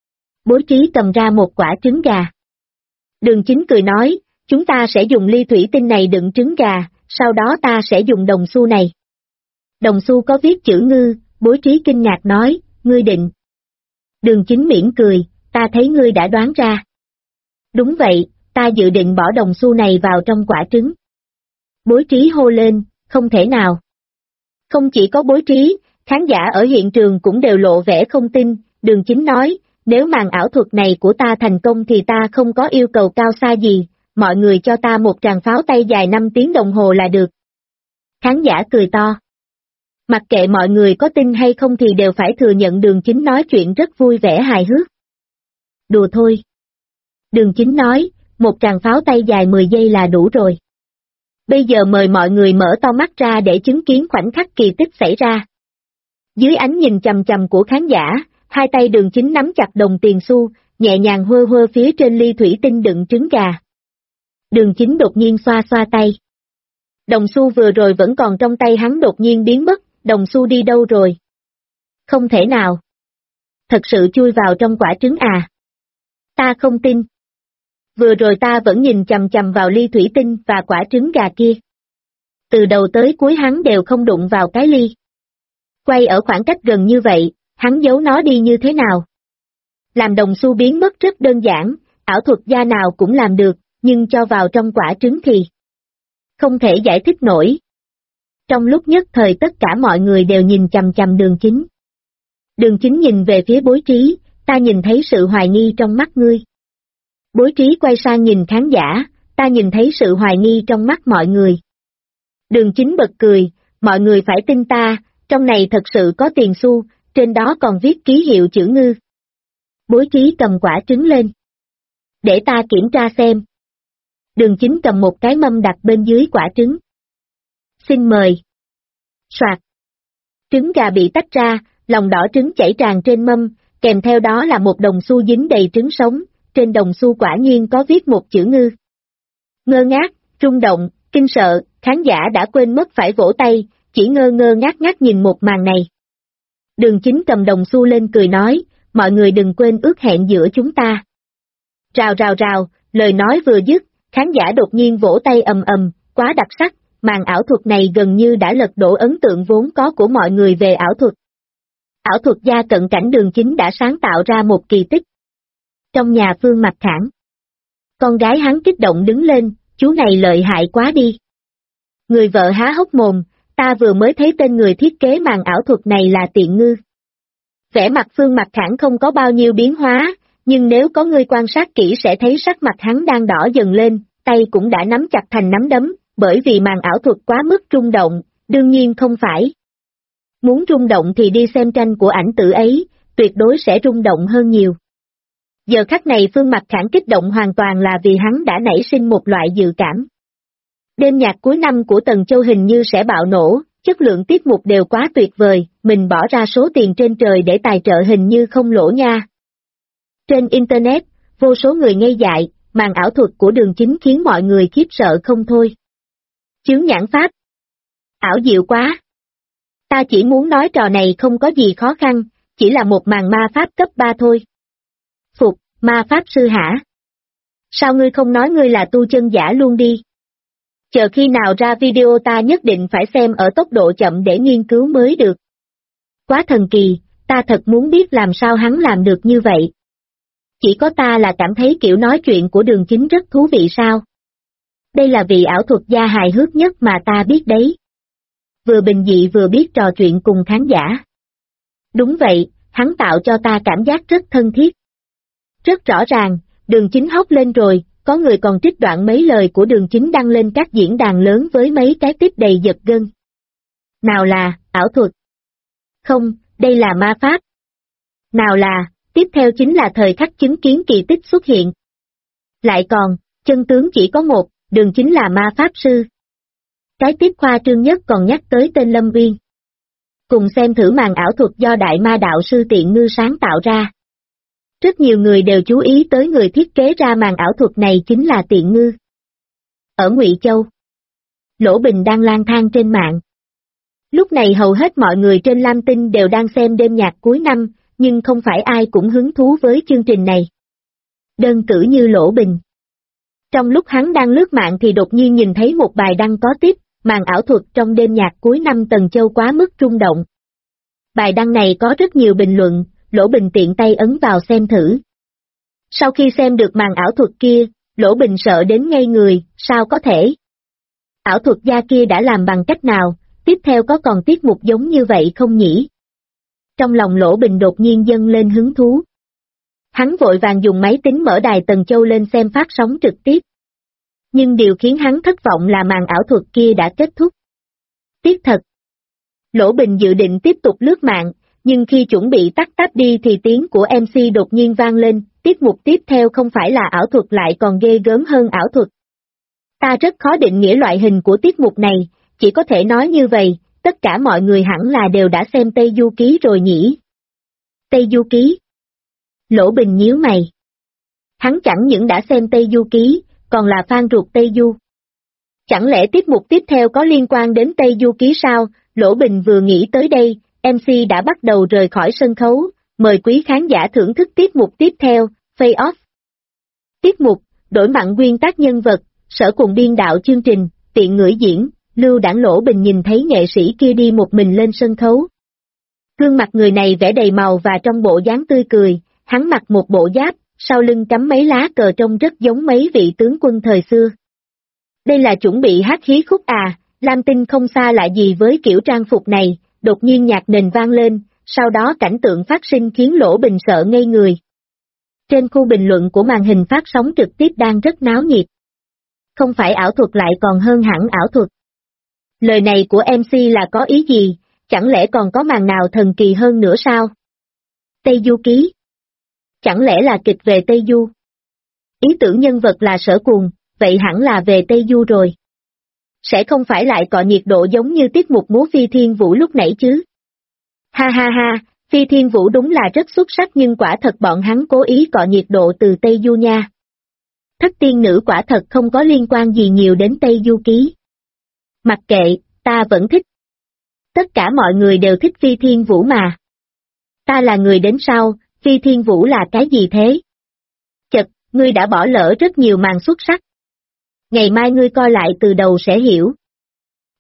Bối Trí cầm ra một quả trứng gà. Đường Chính cười nói, chúng ta sẽ dùng ly thủy tinh này đựng trứng gà, sau đó ta sẽ dùng đồng xu này. Đồng xu có viết chữ ngư, Bối Trí kinh ngạc nói, ngươi định. Đường Chính mỉm cười, ta thấy ngươi đã đoán ra. Đúng vậy, ta dự định bỏ đồng xu này vào trong quả trứng. Bối Trí hô lên, không thể nào. Không chỉ có Bối Trí, khán giả ở hiện trường cũng đều lộ vẻ không tin, Đường Chính nói, nếu màn ảo thuật này của ta thành công thì ta không có yêu cầu cao xa gì, mọi người cho ta một tràng pháo tay dài 5 tiếng đồng hồ là được. Khán giả cười to. Mặc kệ mọi người có tin hay không thì đều phải thừa nhận Đường Chính nói chuyện rất vui vẻ hài hước. Đùa thôi. Đường Chính nói, một tràng pháo tay dài 10 giây là đủ rồi. Bây giờ mời mọi người mở to mắt ra để chứng kiến khoảnh khắc kỳ tích xảy ra. Dưới ánh nhìn chằm chằm của khán giả, hai tay Đường Chính nắm chặt đồng tiền xu, nhẹ nhàng hơ hơ phía trên ly thủy tinh đựng trứng gà. Đường Chính đột nhiên xoa xoa tay. Đồng xu vừa rồi vẫn còn trong tay hắn đột nhiên biến mất, đồng xu đi đâu rồi? Không thể nào. Thật sự chui vào trong quả trứng à? Ta không tin. Vừa rồi ta vẫn nhìn chằm chằm vào ly thủy tinh và quả trứng gà kia. Từ đầu tới cuối hắn đều không đụng vào cái ly. Quay ở khoảng cách gần như vậy, hắn giấu nó đi như thế nào? Làm đồng xu biến mất rất đơn giản, ảo thuật gia nào cũng làm được, nhưng cho vào trong quả trứng thì không thể giải thích nổi. Trong lúc nhất thời tất cả mọi người đều nhìn chằm chằm Đường Chính. Đường Chính nhìn về phía Bối Trí, ta nhìn thấy sự hoài nghi trong mắt ngươi. Bối Trí quay sang nhìn khán giả, ta nhìn thấy sự hoài nghi trong mắt mọi người. Đường Chính bật cười, mọi người phải tin ta, trong này thật sự có tiền xu, trên đó còn viết ký hiệu chữ ngư. Bối Trí cầm quả trứng lên. Để ta kiểm tra xem. Đường Chính cầm một cái mâm đặt bên dưới quả trứng. Xin mời. Soạt. Trứng gà bị tách ra, lòng đỏ trứng chảy tràn trên mâm, kèm theo đó là một đồng xu dính đầy trứng sống, trên đồng xu quả nhiên có viết một chữ ngư. Ngơ ngác, rung động, kinh sợ, khán giả đã quên mất phải vỗ tay, chỉ ngơ ngơ ngác ngác nhìn một màn này. Đường Chính cầm đồng xu lên cười nói, mọi người đừng quên ước hẹn giữa chúng ta. Rào rào rào, lời nói vừa dứt, khán giả đột nhiên vỗ tay ầm ầm, quá đặc sắc, màn ảo thuật này gần như đã lật đổ ấn tượng vốn có của mọi người về ảo thuật. Ảo thuật gia cận cảnh Đường Chính đã sáng tạo ra một kỳ tích. Trong nhà Phương Mặc Khảng, con gái hắn kích động đứng lên, chú này lợi hại quá đi. Người vợ há hốc mồm, ta vừa mới thấy tên người thiết kế màn ảo thuật này là Tiện Ngư. Vẻ mặt Phương Mặc Khảng không có bao nhiêu biến hóa, nhưng nếu có người quan sát kỹ sẽ thấy sắc mặt hắn đang đỏ dần lên, tay cũng đã nắm chặt thành nắm đấm, bởi vì màn ảo thuật quá mức rung động, đương nhiên không phải. Muốn rung động thì đi xem tranh của ảnh tử ấy, tuyệt đối sẽ rung động hơn nhiều. Giờ khắc này Phương Mặc Khảng kích động hoàn toàn là vì hắn đã nảy sinh một loại dự cảm. Đêm nhạc cuối năm của Tần Châu hình như sẽ bạo nổ, chất lượng tiết mục đều quá tuyệt vời, mình bỏ ra số tiền trên trời để tài trợ hình như không lỗ nha. Trên Internet, vô số người ngây dại, màn ảo thuật của Đường Chính khiến mọi người khiếp sợ không thôi. Chướng nhãn pháp. Ảo diệu quá. Ta chỉ muốn nói trò này không có gì khó khăn, chỉ là một màn ma pháp cấp 3 thôi. Phục, ma pháp sư hả? Sao ngươi không nói ngươi là tu chân giả luôn đi? Chờ khi nào ra video ta nhất định phải xem ở tốc độ chậm để nghiên cứu mới được. Quá thần kỳ, ta thật muốn biết làm sao hắn làm được như vậy. Chỉ có ta là cảm thấy kiểu nói chuyện của Đường Chính rất thú vị sao? Đây là vị ảo thuật gia hài hước nhất mà ta biết đấy. Vừa bình dị vừa biết trò chuyện cùng khán giả. Đúng vậy, hắn tạo cho ta cảm giác rất thân thiết. Rất rõ ràng, Đường Chính hốc lên rồi, có người còn trích đoạn mấy lời của Đường Chính đăng lên các diễn đàn lớn với mấy cái tiếp đầy giật gân. Nào là, ảo thuật. Không, đây là ma pháp. Nào là, tiếp theo chính là thời khắc chứng kiến kỳ tích xuất hiện. Lại còn, chân tướng chỉ có một, Đường Chính là ma pháp sư. Cái tiếp khoa trương nhất còn nhắc tới tên Lâm Uyên. Cùng xem thử màn ảo thuật do đại ma đạo sư Tiện Ngư sáng tạo ra. Rất nhiều người đều chú ý tới người thiết kế ra màn ảo thuật này chính là Tiện Ngư. Ở Ngụy Châu, Lỗ Bình đang lang thang trên mạng. Lúc này hầu hết mọi người trên Lam Tinh đều đang xem đêm nhạc cuối năm, nhưng không phải ai cũng hứng thú với chương trình này. Đơn cử như Lỗ Bình. Trong lúc hắn đang lướt mạng thì đột nhiên nhìn thấy một bài đăng có tiếp, màn ảo thuật trong đêm nhạc cuối năm Tần Châu quá mức rung động. Bài đăng này có rất nhiều bình luận, Lỗ Bình tiện tay ấn vào xem thử. Sau khi xem được màn ảo thuật kia, Lỗ Bình sợ đến ngây người, sao có thể? Ảo thuật gia kia đã làm bằng cách nào, tiếp theo có còn tiết mục giống như vậy không nhỉ? Trong lòng Lỗ Bình đột nhiên dâng lên hứng thú. Hắn vội vàng dùng máy tính mở đài Tần Châu lên xem phát sóng trực tiếp. Nhưng điều khiến hắn thất vọng là màn ảo thuật kia đã kết thúc. Tiếc thật. Lỗ Bình dự định tiếp tục lướt mạng, nhưng khi chuẩn bị tắt tab đi thì tiếng của MC đột nhiên vang lên, tiết mục tiếp theo không phải là ảo thuật lại còn ghê gớm hơn ảo thuật. Ta rất khó định nghĩa loại hình của tiết mục này, chỉ có thể nói như vậy, tất cả mọi người hẳn là đều đã xem Tây Du Ký rồi nhỉ? Tây Du Ký. Lỗ Bình nhíu mày. Hắn chẳng những đã xem Tây Du Ký, còn là fan ruột Tây Du. Chẳng lẽ tiết mục tiếp theo có liên quan đến Tây Du Ký sao? Lỗ Bình vừa nghĩ tới đây, MC đã bắt đầu rời khỏi sân khấu, mời quý khán giả thưởng thức tiết mục tiếp theo, Face Off. Tiết mục, đổi mặn nguyên tác nhân vật, Sở cùng biên đạo chương trình, Tiện Ngữ diễn, Lưu Đảng. Lỗ Bình nhìn thấy nghệ sĩ kia đi một mình lên sân khấu. Gương mặt người này vẽ đầy màu và trong bộ dáng tươi cười, hắn mặc một bộ giáp, sau lưng cắm mấy lá cờ trông rất giống mấy vị tướng quân thời xưa. Đây là chuẩn bị hát hí khúc à? Lam Tinh không xa lạ gì với kiểu trang phục này, đột nhiên nhạc nền vang lên, sau đó cảnh tượng phát sinh khiến Lỗ Bình sợ ngây người. Trên khu bình luận của màn hình phát sóng trực tiếp đang rất náo nhiệt. Không phải ảo thuật lại còn hơn hẳn ảo thuật. Lời này của MC là có ý gì, chẳng lẽ còn có màn nào thần kỳ hơn nữa sao? Tây Du Ký. Chẳng lẽ là kịch về Tây Du? Ý tưởng nhân vật là Sở Cuồng, vậy hẳn là về Tây Du rồi. Sẽ không phải lại cọ nhiệt độ giống như tiết mục múa Phi Thiên Vũ lúc nãy chứ? Ha ha ha, Phi Thiên Vũ đúng là rất xuất sắc nhưng quả thật bọn hắn cố ý cọ nhiệt độ từ Tây Du nha. Thất tiên nữ quả thật không có liên quan gì nhiều đến Tây Du Ký. Mặc kệ, ta vẫn thích. Tất cả mọi người đều thích Phi Thiên Vũ mà. Ta là người đến sau, Phi Thiên Vũ là cái gì thế? Chật, ngươi đã bỏ lỡ rất nhiều màn xuất sắc. Ngày mai ngươi coi lại từ đầu sẽ hiểu.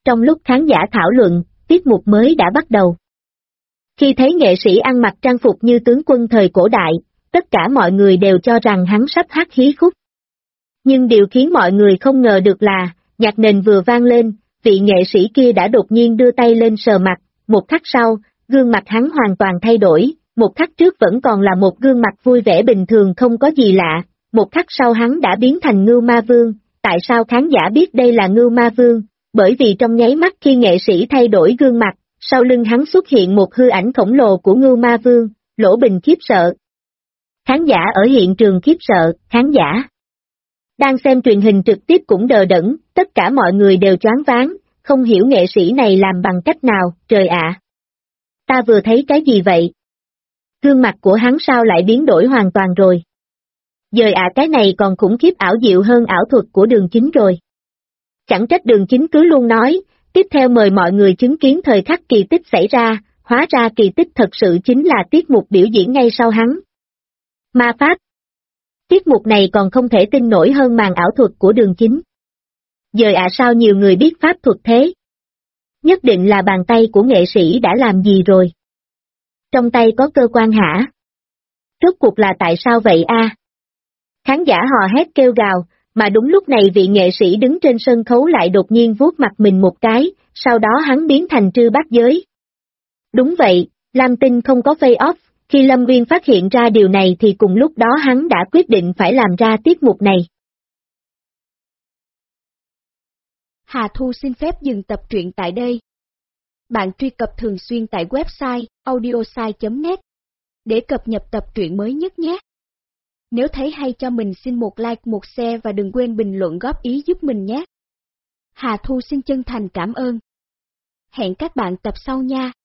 trong lúc khán giả thảo luận, tiết mục mới đã bắt đầu. Khi thấy nghệ sĩ ăn mặc trang phục như tướng quân thời cổ đại, tất cả mọi người đều cho rằng hắn sắp hát hí khúc. Nhưng điều khiến mọi người không ngờ được là, nhạc nền vừa vang lên, vị nghệ sĩ kia đã đột nhiên đưa tay lên sờ mặt, một khắc sau, gương mặt hắn hoàn toàn thay đổi, một khắc trước vẫn còn là một gương mặt vui vẻ bình thường không có gì lạ, một khắc sau hắn đã biến thành Ngưu Ma Vương. Tại sao khán giả biết đây là Ngưu Ma Vương? Bởi vì trong nháy mắt khi nghệ sĩ thay đổi gương mặt, sau lưng hắn xuất hiện một hư ảnh khổng lồ của Ngưu Ma Vương, Lỗ Bình khiếp sợ. Khán giả ở hiện trường khiếp sợ, khán giả đang xem truyền hình trực tiếp cũng đờ đẫn, tất cả mọi người đều choáng váng, không hiểu nghệ sĩ này làm bằng cách nào, trời ạ! Ta vừa thấy cái gì vậy? Gương mặt của hắn sao lại biến đổi hoàn toàn rồi? Giời ạ, cái này còn khủng khiếp ảo diệu hơn ảo thuật của Đường Chính rồi. Chẳng trách Đường Chính cứ luôn nói, tiếp theo mời mọi người chứng kiến thời khắc kỳ tích xảy ra, hóa ra kỳ tích thật sự chính là tiết mục biểu diễn ngay sau hắn. Ma pháp. Tiết mục này còn không thể tin nổi hơn màn ảo thuật của Đường Chính. Giời ạ, sao nhiều người biết pháp thuật thế? Nhất định là bàn tay của nghệ sĩ đã làm gì rồi? Trong tay có cơ quan hả? Rốt cuộc là tại sao vậy a? Khán giả hò hét kêu gào, mà đúng lúc này vị nghệ sĩ đứng trên sân khấu lại đột nhiên vuốt mặt mình một cái, sau đó hắn biến thành Trư Bát Giới. Đúng vậy, Lam Tinh không có face-off, khi Lâm Nguyên phát hiện ra điều này thì cùng lúc đó hắn đã quyết định phải làm ra tiết mục này. Hà Thu xin phép dừng tập truyện tại đây. Bạn truy cập thường xuyên tại website audiosai.net để cập nhật tập truyện mới nhất nhé. Nếu thấy hay cho mình xin một like, một share và đừng quên bình luận góp ý giúp mình nhé. Hà Thu xin chân thành cảm ơn. Hẹn các bạn tập sau nha.